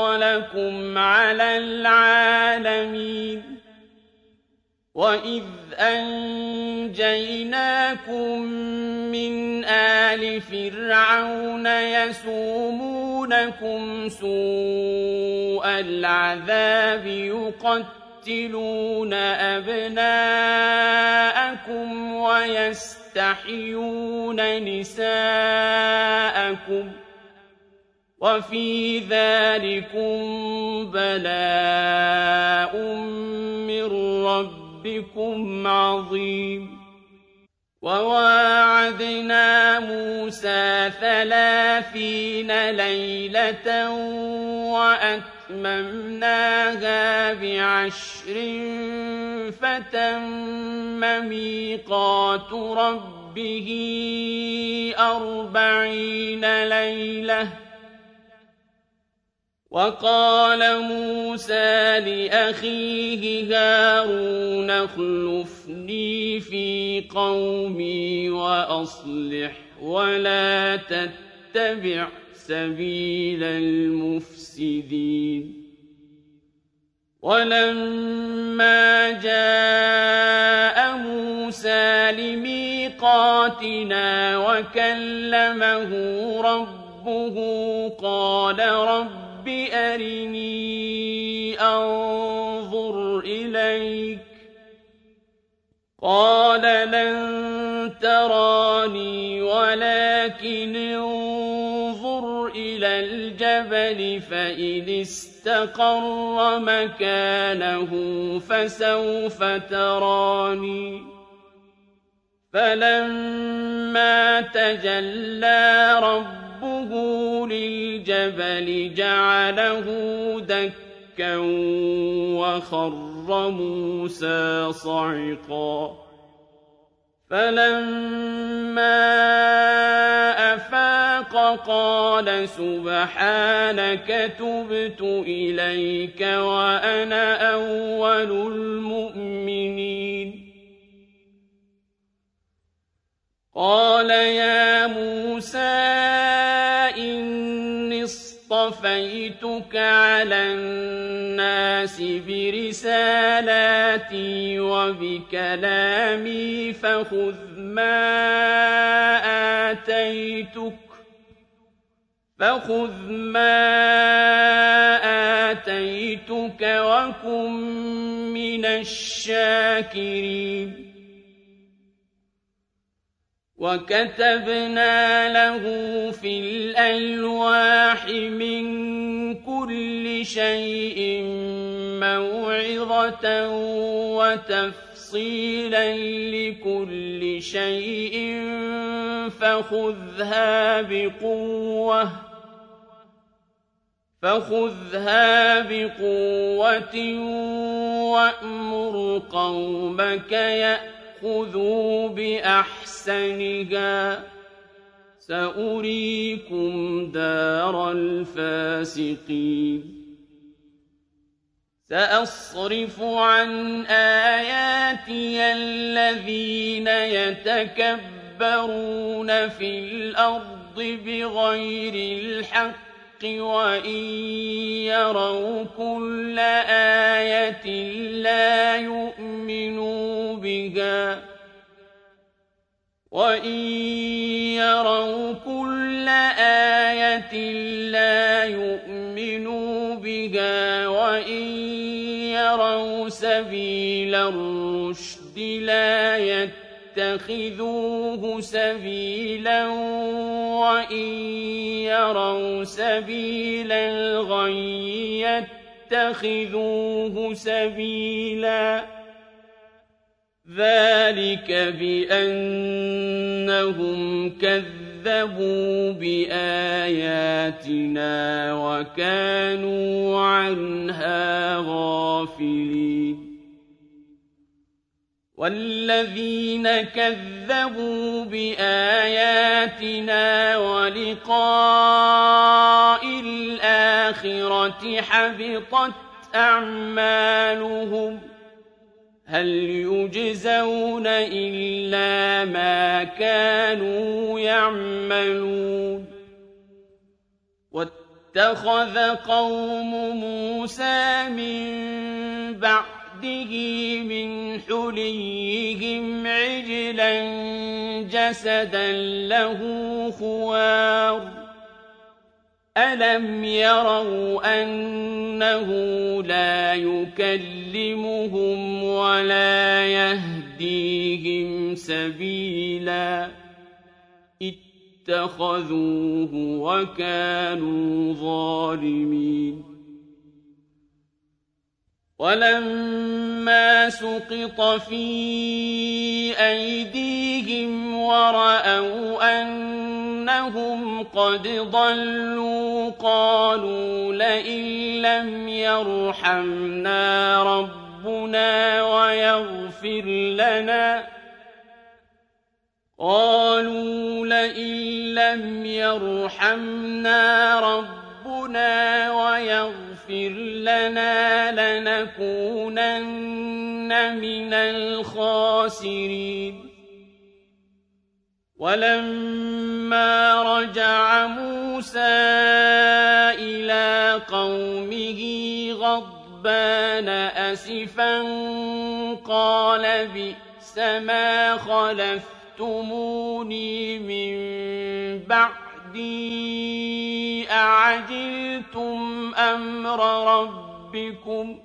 فَضَّلَكُمْ عَلَى الْعَالَمِينَ وَإِذْ أنجيناكم من آل فرعون يسومونكم سوء العذاب يقتلون أبناءكم ويستحيون نساءكم وفي ذلكم بلاء من ربكم عظيم وواعدنا موسى 30 ليلة وأتممناها ب10 فتم ميقات ربه 40 ليلة وقال موسى لأخيه هارون اخلفني في قومي وأصلح ولا تتبع سبيل المفسدين ولما جاء موسى لميقاتنا وكلمه ربه قال رب أرني أنظر إليك قال لن تراني ولكن انظر إلى الجبل فإن استقر مكانه فسوف تراني فلما تجلى ربه للجبل جعله دكا وخر موسى صعقا فلما أفاق قال سبحانك تبت إليك وأنا أول المؤمنين قال يا موسى إني اصطفيتك على الناس برسالاتي وبكلامي فخذ ما آتيتك وكن من الشاكرين وكتبنا له في الألواح من كل شيء موعظة وتفصيلا لكل شيء فخذها بقوة وأمر قومك يأخذوا بأحسنها سأريكم دار الفاسقين سأصرف عن آياتي الذين يتكبرون في الأرض بغير الحق وإن يروا كل آية لا يؤمنوا بها وإن يروا كل آية لا يؤمنوا بها وإن يروا سبيل الرشد لا يتخذوه سبيلا وإن يروا سبيل الغي يتخذوه سبيلا ذلك بأنهم كذبوا بآياتنا وكانوا عنها غافلين والذين كذبوا بآياتنا ولقاء الآخرة حبطت أعمالهم هل يجزون إلا ما كانوا يعملون واتخذ قوم موسى من بعده بعده من حليهم عجلا جسدا له خوار ألم يروا أنه لا يكلمهم ولا يهديهم سبيلا اتخذوه وكانوا ظالمين ولما سقط في أيديهم ورأوا أنهم قد ضلوا قالوا لئن لم يرحمنا ربنا ويغفر لنا لنكونن من الخاسرين ولما رجع موسى إلى قومه غضبان أسفا قال بئس ما خلفتموني من بعدي أعجلتم أمر ربكم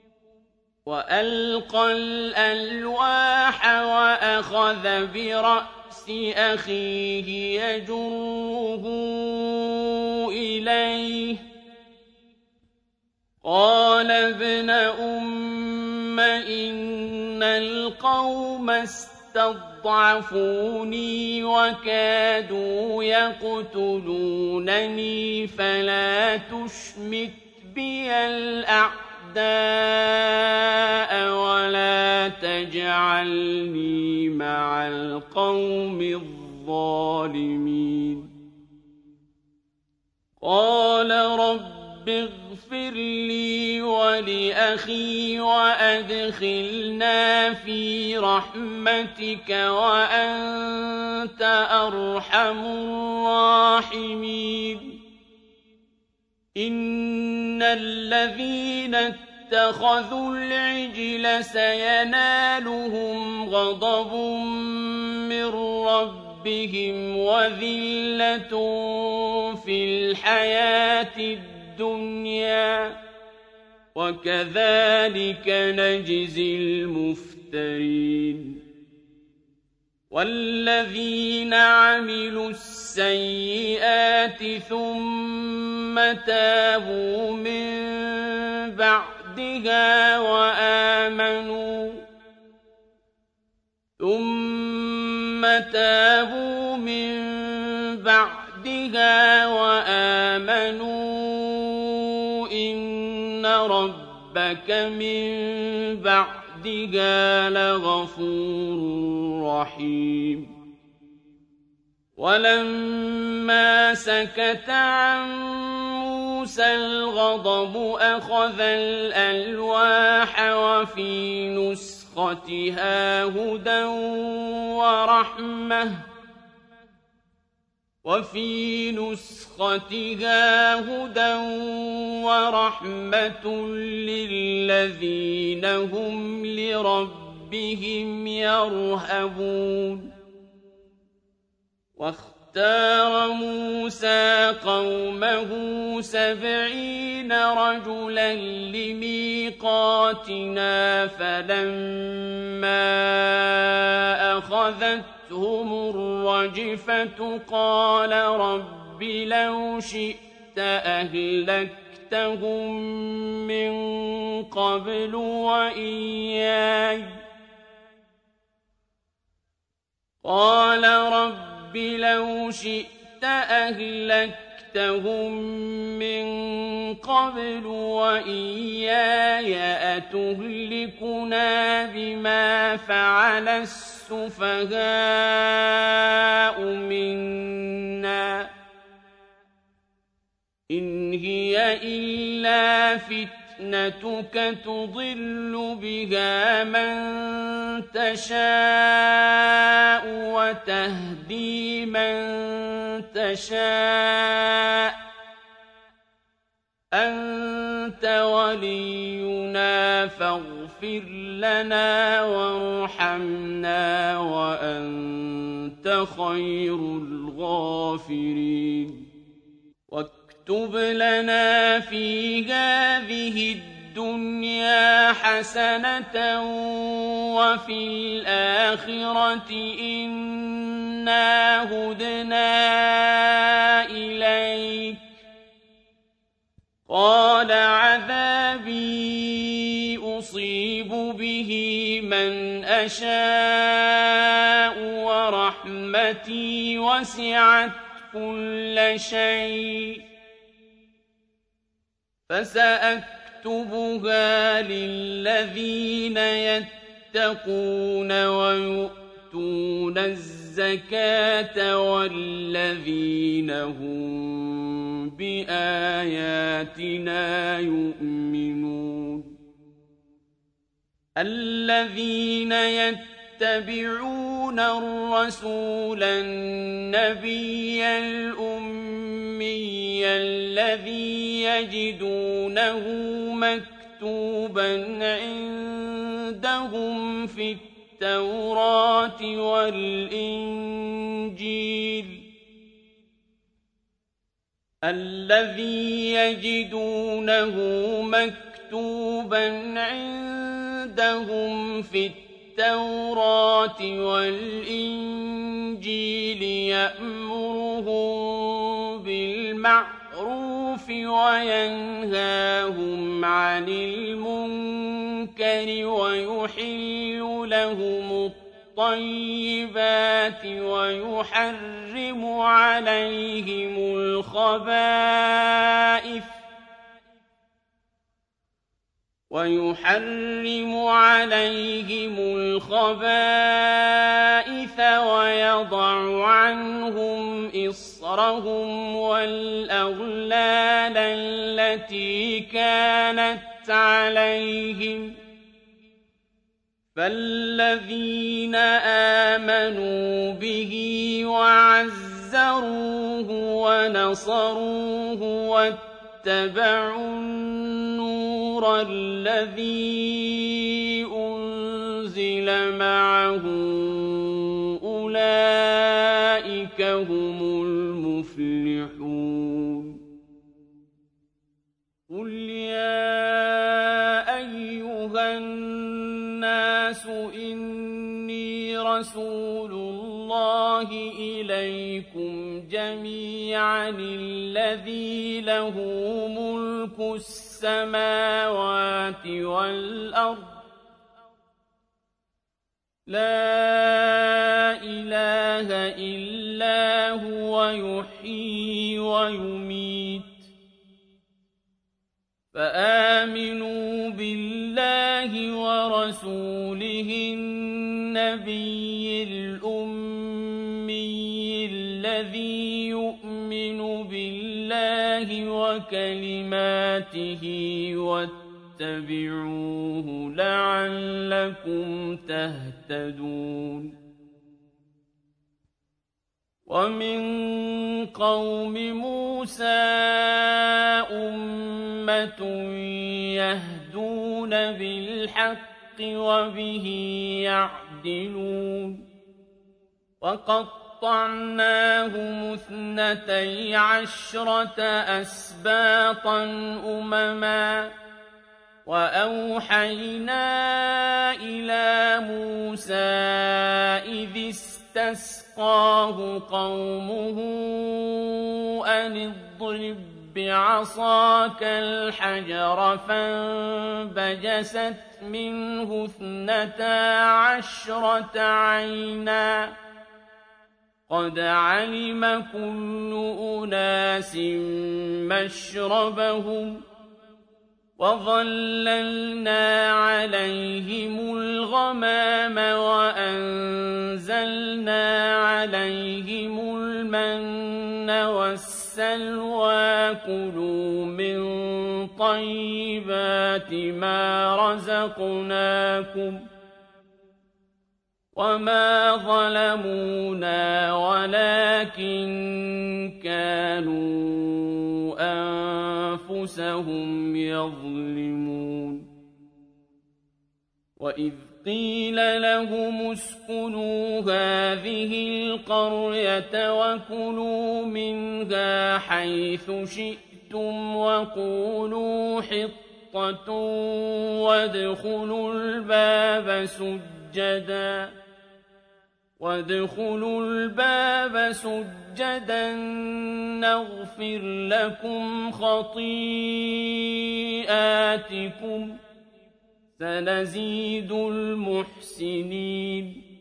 وألقى الألواح وأخذ برأس أخيه يجره إليه قال ابن أم إن القوم استضعفوني وكادوا يقتلونني فلا تشمت بي الأعداء ولا تجعلني مع القوم الظالمين قال رب اغفر لي ولأخي وأدخلنا في رحمتك وأنت أرحم الراحمين إن الذين اتخذوا العجل سينالهم غضب من ربهم وذلة في الحياة الدنيا وكذلك نجزي المفترين والذين عملوا السيئات ثم تابوا من بعدها وآمنوا إن ربك من بعدها لغفور رحيم ولما سكت عن موسى الغضب أخذ الألواح وفي نسختها هدى ورحمة للذين هم لربهم يرهبون واختار موسى قومه 70 رجلا لميقاتنا فلما أخذتهم الرجفة قال رب لو شئت أهلكتهم من قبل وإياي لو شئت أهلكتهم من قبل وإياي أتهلكنا بما فعل السفهاء منا إن هي إلا فتنتك تضل بها من تشاء وتهدي من تشاء أنت أنت ولينا فاغفر لنا وارحمنا وأنت خير الغافرين واكتب لنا في هذه الدنيا حسنة وفي الآخرة إنا هدنا إليك قال عذابي أصيب به من أشاء ورحمتي وسعت كل شيء فسأكتبها للذين يتقون ويؤتون الزكاة والذين هم بآياتنا يؤمنون الذين يتبعون الرسول النبي الأمي الذي يجدونه مكتوبا عندهم في التوراة والإنجيل يأمرهم بالمعروف وينهاهم عن المنكر ويحل لهم الطيبات ويحرم عليهم الخبائث ويضع عنهم إصرهم والأغلال التي كانت عليهم فالذين آمنوا به وعزروه ونصروه واتبعوا النور الذي أنزل معه أولئك هم المفلحون قل يا أيها الناس إني رسول الله إليكم جميعا الذي له ملك السماوات والأرض لا إله إلا هو يحيي ويميت فآمنوا بالله ورسوله النبي الأمي الذي يؤمن بالله وكلماته واتبعوه لعلكم تهتدون ومن قوم موسى أمة يهدون بالحق وبه يعدلون وقطعناهم 12 أسباطا أمما وأوحينا إلى موسى إذ استسقاه قومه أن اضرب بعصاك الحجر فانبجست منه 12 عينا قد علم كل أناس مشربهم وظللنا عليهم الغمام وأنزلنا عليهم المن والسلوى كلوا من طيبات ما رزقناكم وما ظلمونا ولكن كانوا أنفسهم يظلمون وإذ قيل لهم اسكنوا هذه القرية وكلوا منها حيث شئتم وقولوا حطة وادخلوا الباب سجدا نغفر لكم خطيئاتكم سنزيد المحسنين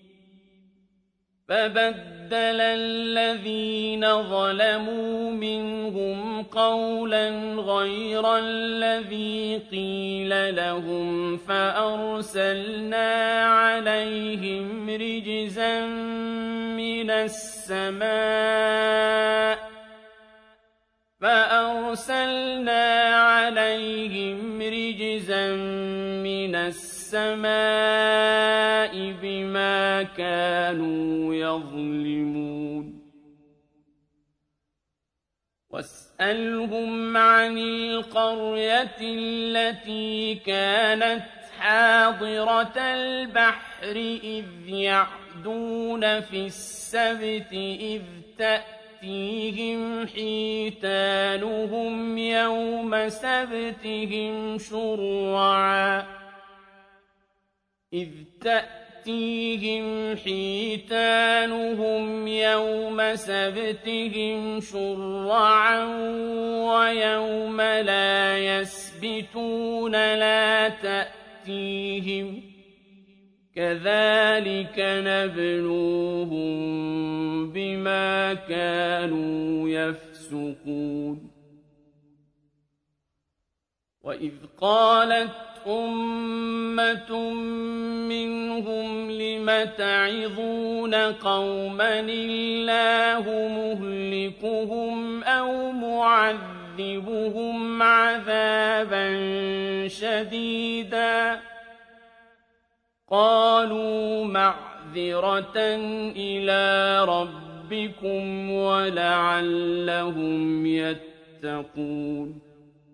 فبدل الذين ظلموا منهم قولا غير الذي قيل لهم فأرسلنا عليهم رجزا من السماء بما كانوا يظلمون واسألهم عن القرية التي كانت حاضرة البحر إذ يعدون في السبت إذ تأتيهم حيتانهم يوم سبتهم شرعا ويوم لا يسبتون لا تأتيهم كذلك نبلوهم بما كانوا يفسقون وإذ قالت أمة منهم لم تعظون قوما الله مهلكهم أو معذبهم عذابا شديدا قالوا معذرة إلى ربكم ولعلهم يتقون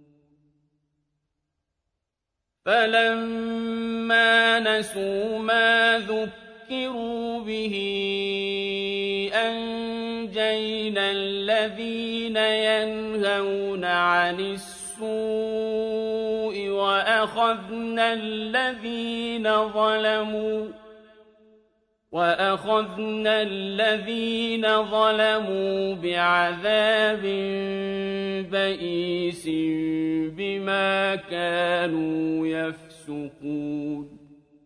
فلما نسوا ما ذكروا به أنجينا الذين ينهون عن السوء وأخذنا الذين ظلموا بعذاب بئيس بما كانوا يفسقون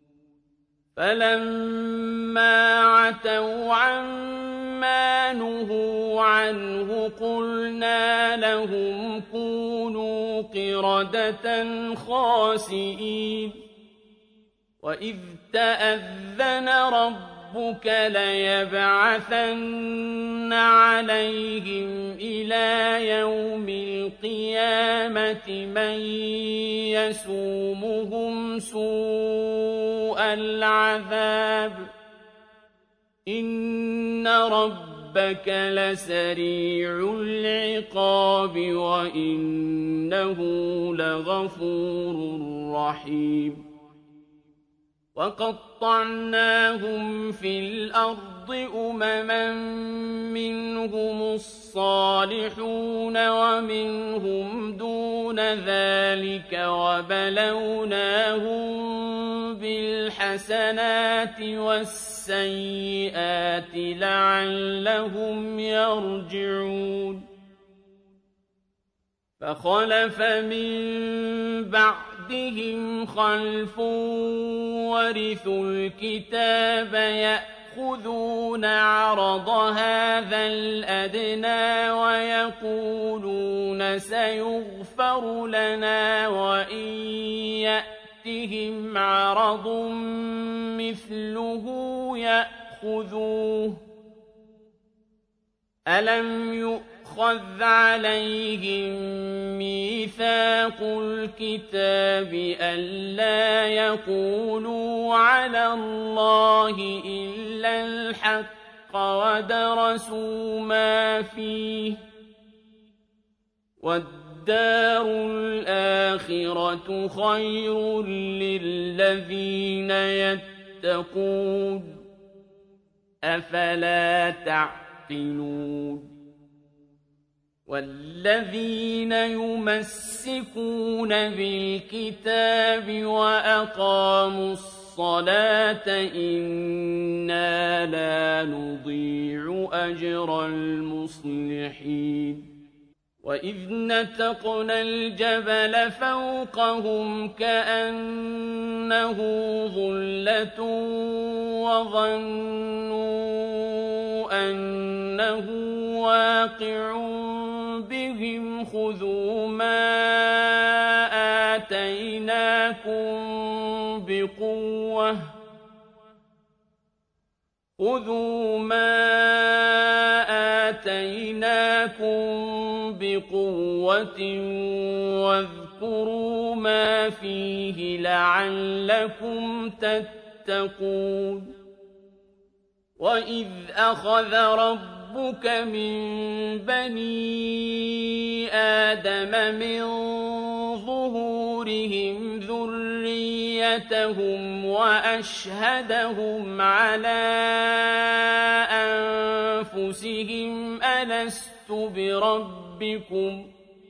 فلما عتوا عما نهوا عنه قلنا لهم كونوا قردة خاسئين وإذ تأذن ربك ليبعثن عليهم إلى يوم القيامة من يسومهم سوء العذاب إن ربك لسريع العقاب وإنه لغفور رحيم وقطعناهم في الأرض أمما منهم الصالحون ومنهم دون ذلك وبلوناهم بالحسنات والسيئات لعلهم يرجعون فخلف من بعدهم خلف ورثوا الكتاب يأخذون عرض هذا الأدنى ويقولون سيغفر لنا وإن يأتهم عرض مثله يأخذوه ألم يؤخذ يُؤْخَذْ عَلَيْهِم مِّيثَاقُ الْكِتَابِ أَلَّا يَقُولُوا عَلَى اللَّهِ إِلَّا الْحَقَّ وَدَرَسُوا مَا فِيهِ ۗ وَالدَّارُ الْآخِرَةُ خَيْرٌ لِّلَّذِينَ يَتَّقُونَ ۗ أَفَلَا تَعْقِلُونَ وَالَّذِينَ يُمَسِّكُونَ بِالْكِتَابِ وَأَقَامُوا الصَّلَاةَ إِنَّا لَا نُضِيعُ أَجْرَ الْمُصْلِحِينَ وَإِذْ نَتَقْنَا الْجَبَلَ فَوْقَهُمْ كَأَنَّهُ ظُلَّةٌ وَظَنُّوا أَنَّهُ واقع بهم خُذُوا ما آتَيْنَاكُم بِقُوَّةٍ وَاذْكُرُوا مَا فِيهِ لَعَلَّكُمْ تَتَّقُونَ وَإِذْ أَخَذَ رَبُّكَ مِن بَنِي آدَمَ مِن ظُهُورِهِمْ ذُرِّيَّتَهُمْ وَأَشْهَدَهُمْ عَلَىٰ أَنفُسِهِمْ أَلَسْتُ بِرَبِّكُمْ ۖ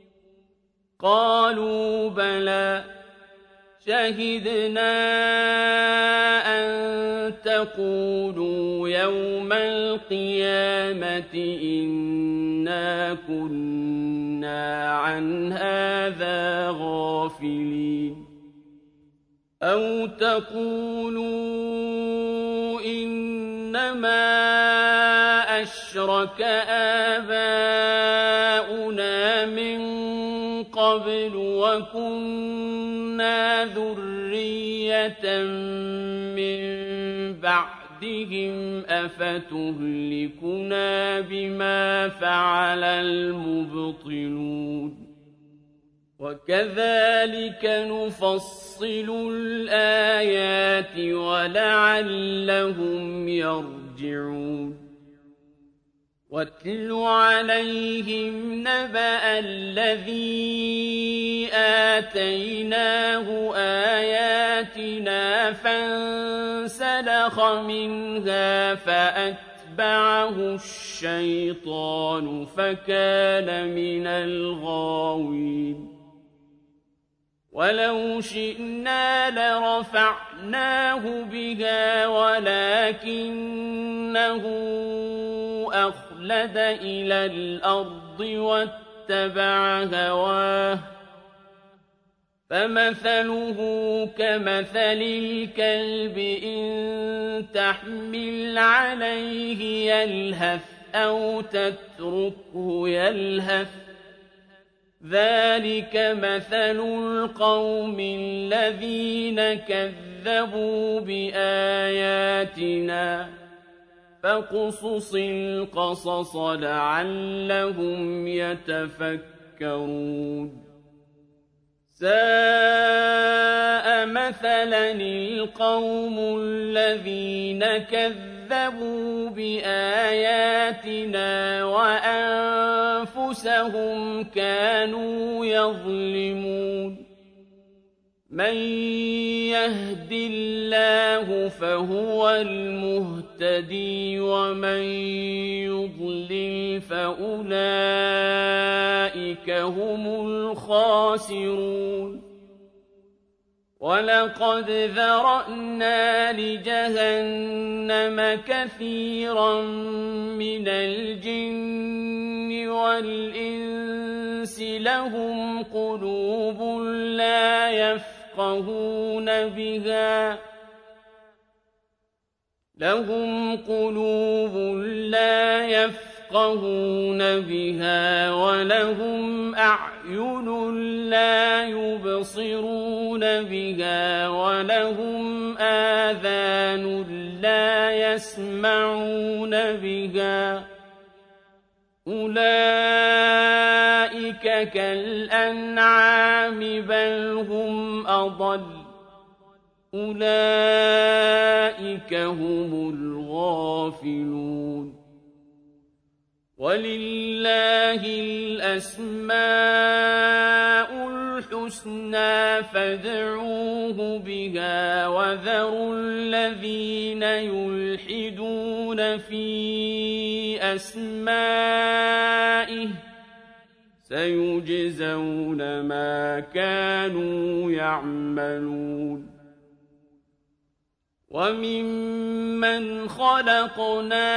قَالُوا بَلَىٰ شَهِدْنَا أَن تَقُولُوا يَوْمَ الْقِيَامَةِ إِنَّا كُنَّا عَنْ هَٰذَا غَافِلِينَ أَوْ تَقُولُوا إِنَّمَا أَشْرَكَ آبَاؤُنَا مِن قَبْلُ وَكُنَّا ذُرِّيَّةً مِّن بَعْدِهِمْ أَفَتُهْلِكُنَا بِمَا فَعَلَ الْمُبْطِلُونَ وَكَذَٰلِكَ نُفَصِّلُ الْآيَاتِ وَلَعَلَّهُمْ يَرْجِعُونَ وَاتْلُ عَلَيْهِمْ نَبَأَ الَّذِي آتَيْنَاهُ آيَاتِنَا فَانسَلَخَ مِنْهَا فَأَتْبَعَهُ الشَّيْطَانُ فَكَانَ مِنَ الْغَاوِينَ وَلَوْ شِئْنَا لَرَفَعْنَاهُ بِهَا وَلَٰكِنَّهُ أَخْلَدَ إِلَى الْأَرْضِ وَاتَّبَعَ هَوَاهُ فَمَثَلُهُ كَمَثَلِ الْكَلْبِ إِن تَحْمِلْ عَلَيْهِ يَلْهَثْ أَوْ تَتْرُكْهُ يَلْهَث ۚ ذَٰلِكَ مَثَلُ الْقَوْمِ الَّذِينَ كَذَّبُوا بِآيَاتِنَا ۚ فَاقْصُصِ الْقَصَصَ لَعَلَّهُمْ يَتَفَكَّرُونَ سَاءَ مَثَلًا الْقَوْمُ الَّذِينَ كَذَّبُوا بِآيَاتِنَا وَأَنفُسَهُمْ كَانُوا يَظْلِمُونَ مَن يَهْدِ اللَّهُ فَهُوَ الْمُهْتَدِي وَمَن يُضْلِلْ فَأُولَٰئِكَ هُمُ الْخَاسِرُونَ وَلَقَدْ ذَرَأْنَا لِجَهَنَّمَ كَثِيرًا مِّنَ الْجِنِّ وَالْإِنسِ لَهُمْ قُلُوبٌ لَّا يَفْقَهُونَ بِهَا وَلَهُمْ أَعْيُنٌ لَّا يُبْصِرُونَ بِهَا وَلَهُمْ آذَانٌ لَّا يَسْمَعُونَ بِهَا ۚ أولئك كالأنعام بل هم أضل أولئك هم الغافلون ولله الأسماء الحسنى فادعوه بها وذروا الذين يلحدون في أسمائه سيجزون ما كانوا يعملون وممن خلقنا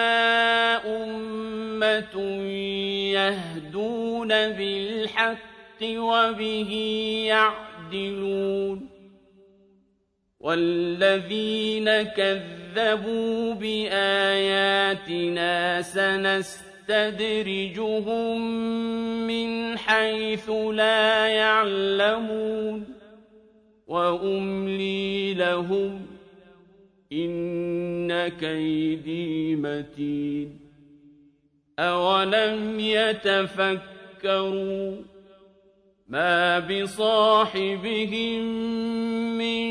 أمة يهدون بالحق وبه يعدلون والذين كذبوا بآياتنا سنستدرجهم من حيث لا يعلمون وأملي لهم إن كيدي متين أولم يتفكروا ما بصاحبهم من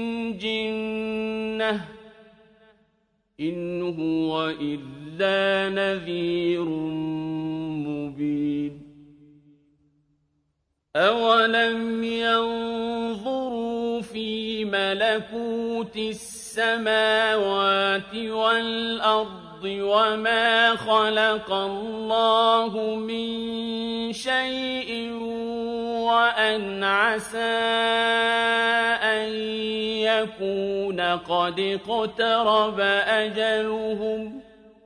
جنة إن هو إلا نذير مبين أولم ينظروا في ملكوت السماوات والأرض وما خلق الله من شيء وأن عسى أن يكون قد اقترب أجلهم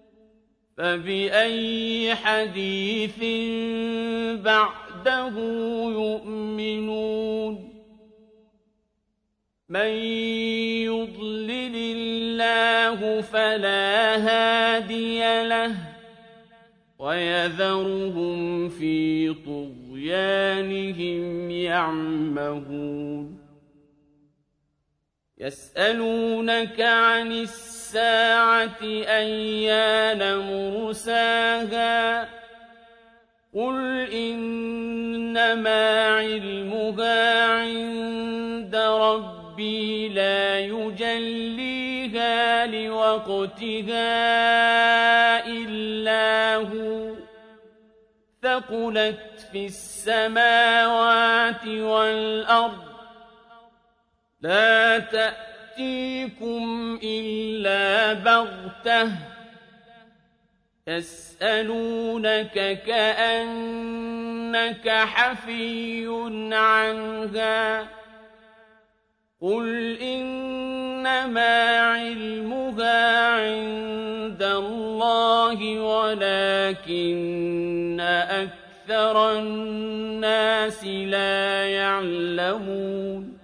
فبأي حديث بعده يؤمنون من يضلل الله فلا هادي له ويذرهم في طغيانهم يعمهون يسألونك عن الساعة أيان مرساها قل إنما علمها عند ربي لا يجليها لوقتها إلا هو ثقلت في السماوات والأرض لا تأتيكم إلا بغتة يسألونك كأنك حفي عنها قل إنما علمها عند الله ولكن أكثر الناس لا يعلمون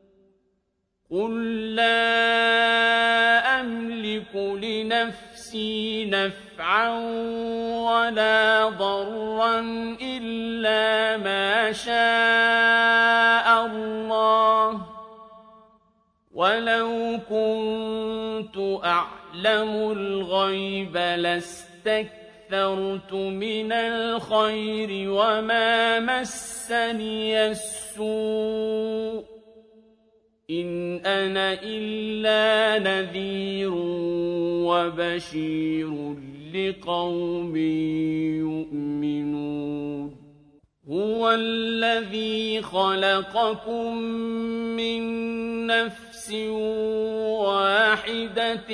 قل لا أملك لنفسي نفعا ولا ضرا إلا ما شاء الله ولو كنت أعلم الغيب لاستكثرت من الخير وما مسني السوء إن أنا إلا نذير وبشير لقوم يؤمنون هو الذي خلقكم من نفس واحدة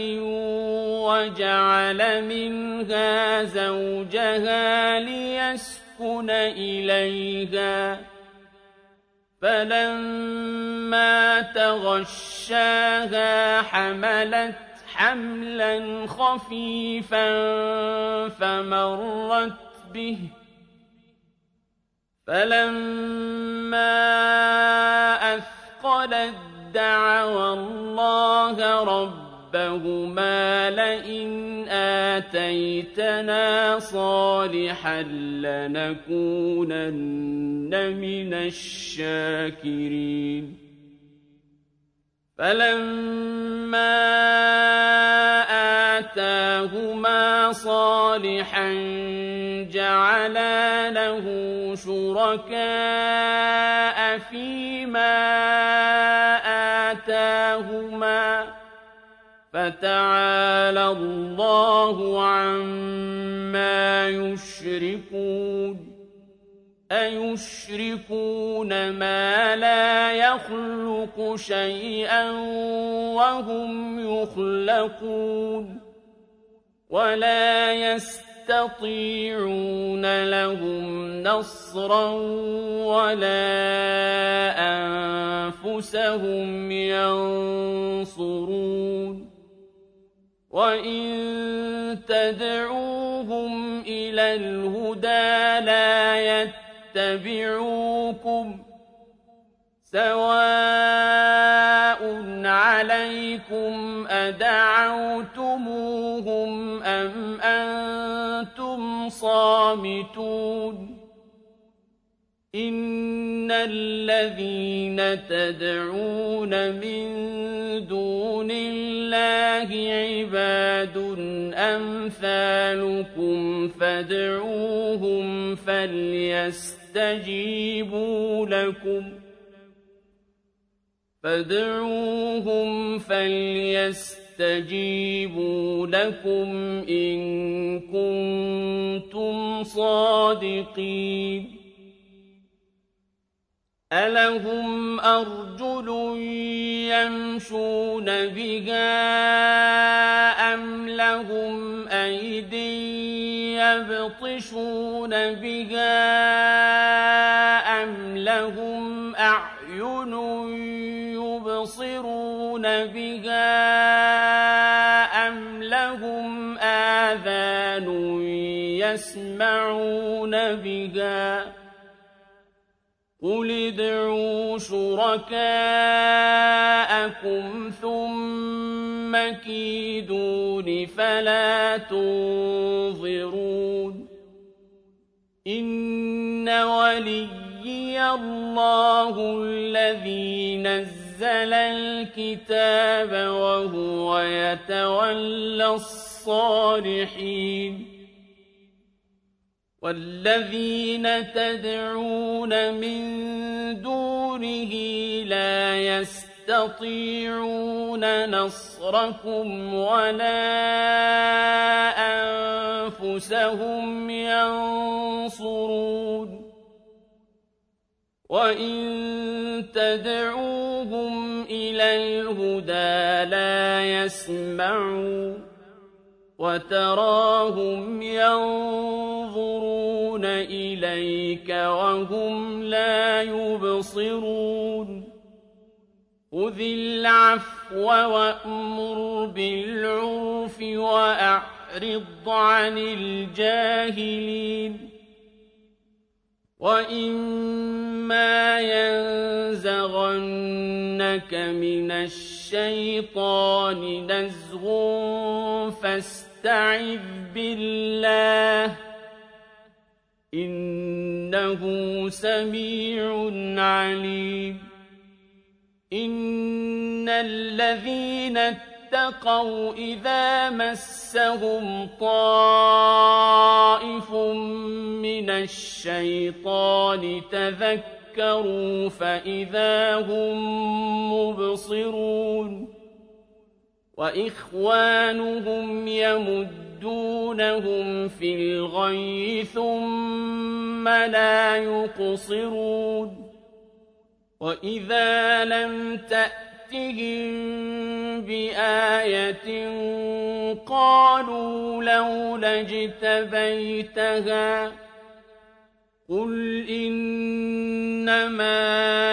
وجعل منها زوجها ليسكن إليها فلما تغشاها حملت حملا خفيفا فمرت به فلما أثقلت دعوا الله ربهما لئن آتيتنا صالحا لنكونن من الشاكرين فلما آتاهما صالحا جعلا له شركاء فيما آتاهما فتعالى الله عما يشركون أيشركون ما لا يخلق شيئا وهم يخلقون ولا يستطيعون لهم نصرا ولا أنفسهم ينصرون وإن تدعوهم إلى الهدى لا يتبعوكم سواء عليكم أدعوتموهم أم أنتم صامتون إن الذين تدعون من دون الله عباد أمثالكم فادعوهم فليستجيبوا لكم إن كنتم صادقين ألهم أرجل يمشون بها أم لهم أيد يبطشون بها أم لهم أعين يبصرون بها أم لهم آذان يسمعون بها قل ادعوا شركاءكم ثم كيدون فلا تنظرون إن وليي الله الذي نزل الكتاب وهو يتولى الصالحين والذين تدعون من دونه لا يستطيعون نصركم ولا أنفسهم ينصرون وإن تدعوهم إلى الهدى لا يسمعون وتراهم ينظرون إليك وهم لا يبصرون خذ العفو وأمر بالعرف وأعرض عن الجاهلين وإما ينزغنك من الشيطان نزغ فاستعذ بالله إنه سميع عليم إن الذين اتقوا إذا مسهم طائف من الشيطان تذكروا فإذا هم مبصرون وإخوانهم يمدونهم في الغي ثم لا يقصرون وإذا لم تأتهم بآية قالوا لولا اجتبيتها قل إنما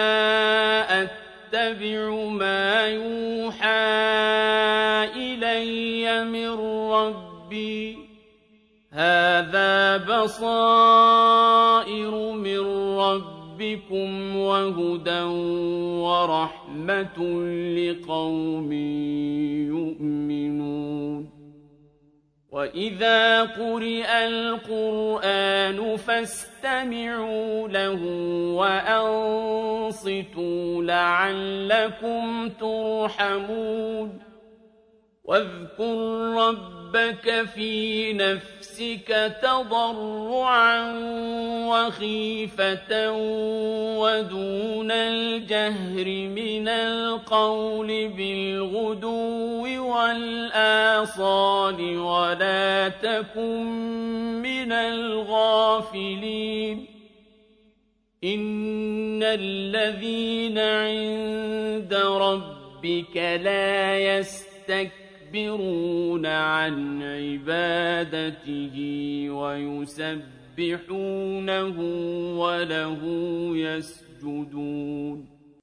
أتبع ما يوحى إلي من ربي هذا بصائر من ربكم وهدى ورحمة لقوم يؤمنون وإذا قرئ القرآن فاستمعوا له وأنصتوا لعلكم ترحمون واذكر ربك في نفسك تضرعا وخيفة ودون الجهر من القول بالغدو والآصال ولا تكن من الغافلين إن الذين عند ربك لا يستكبرون عن عبادته ويسبحونه وله يسجدون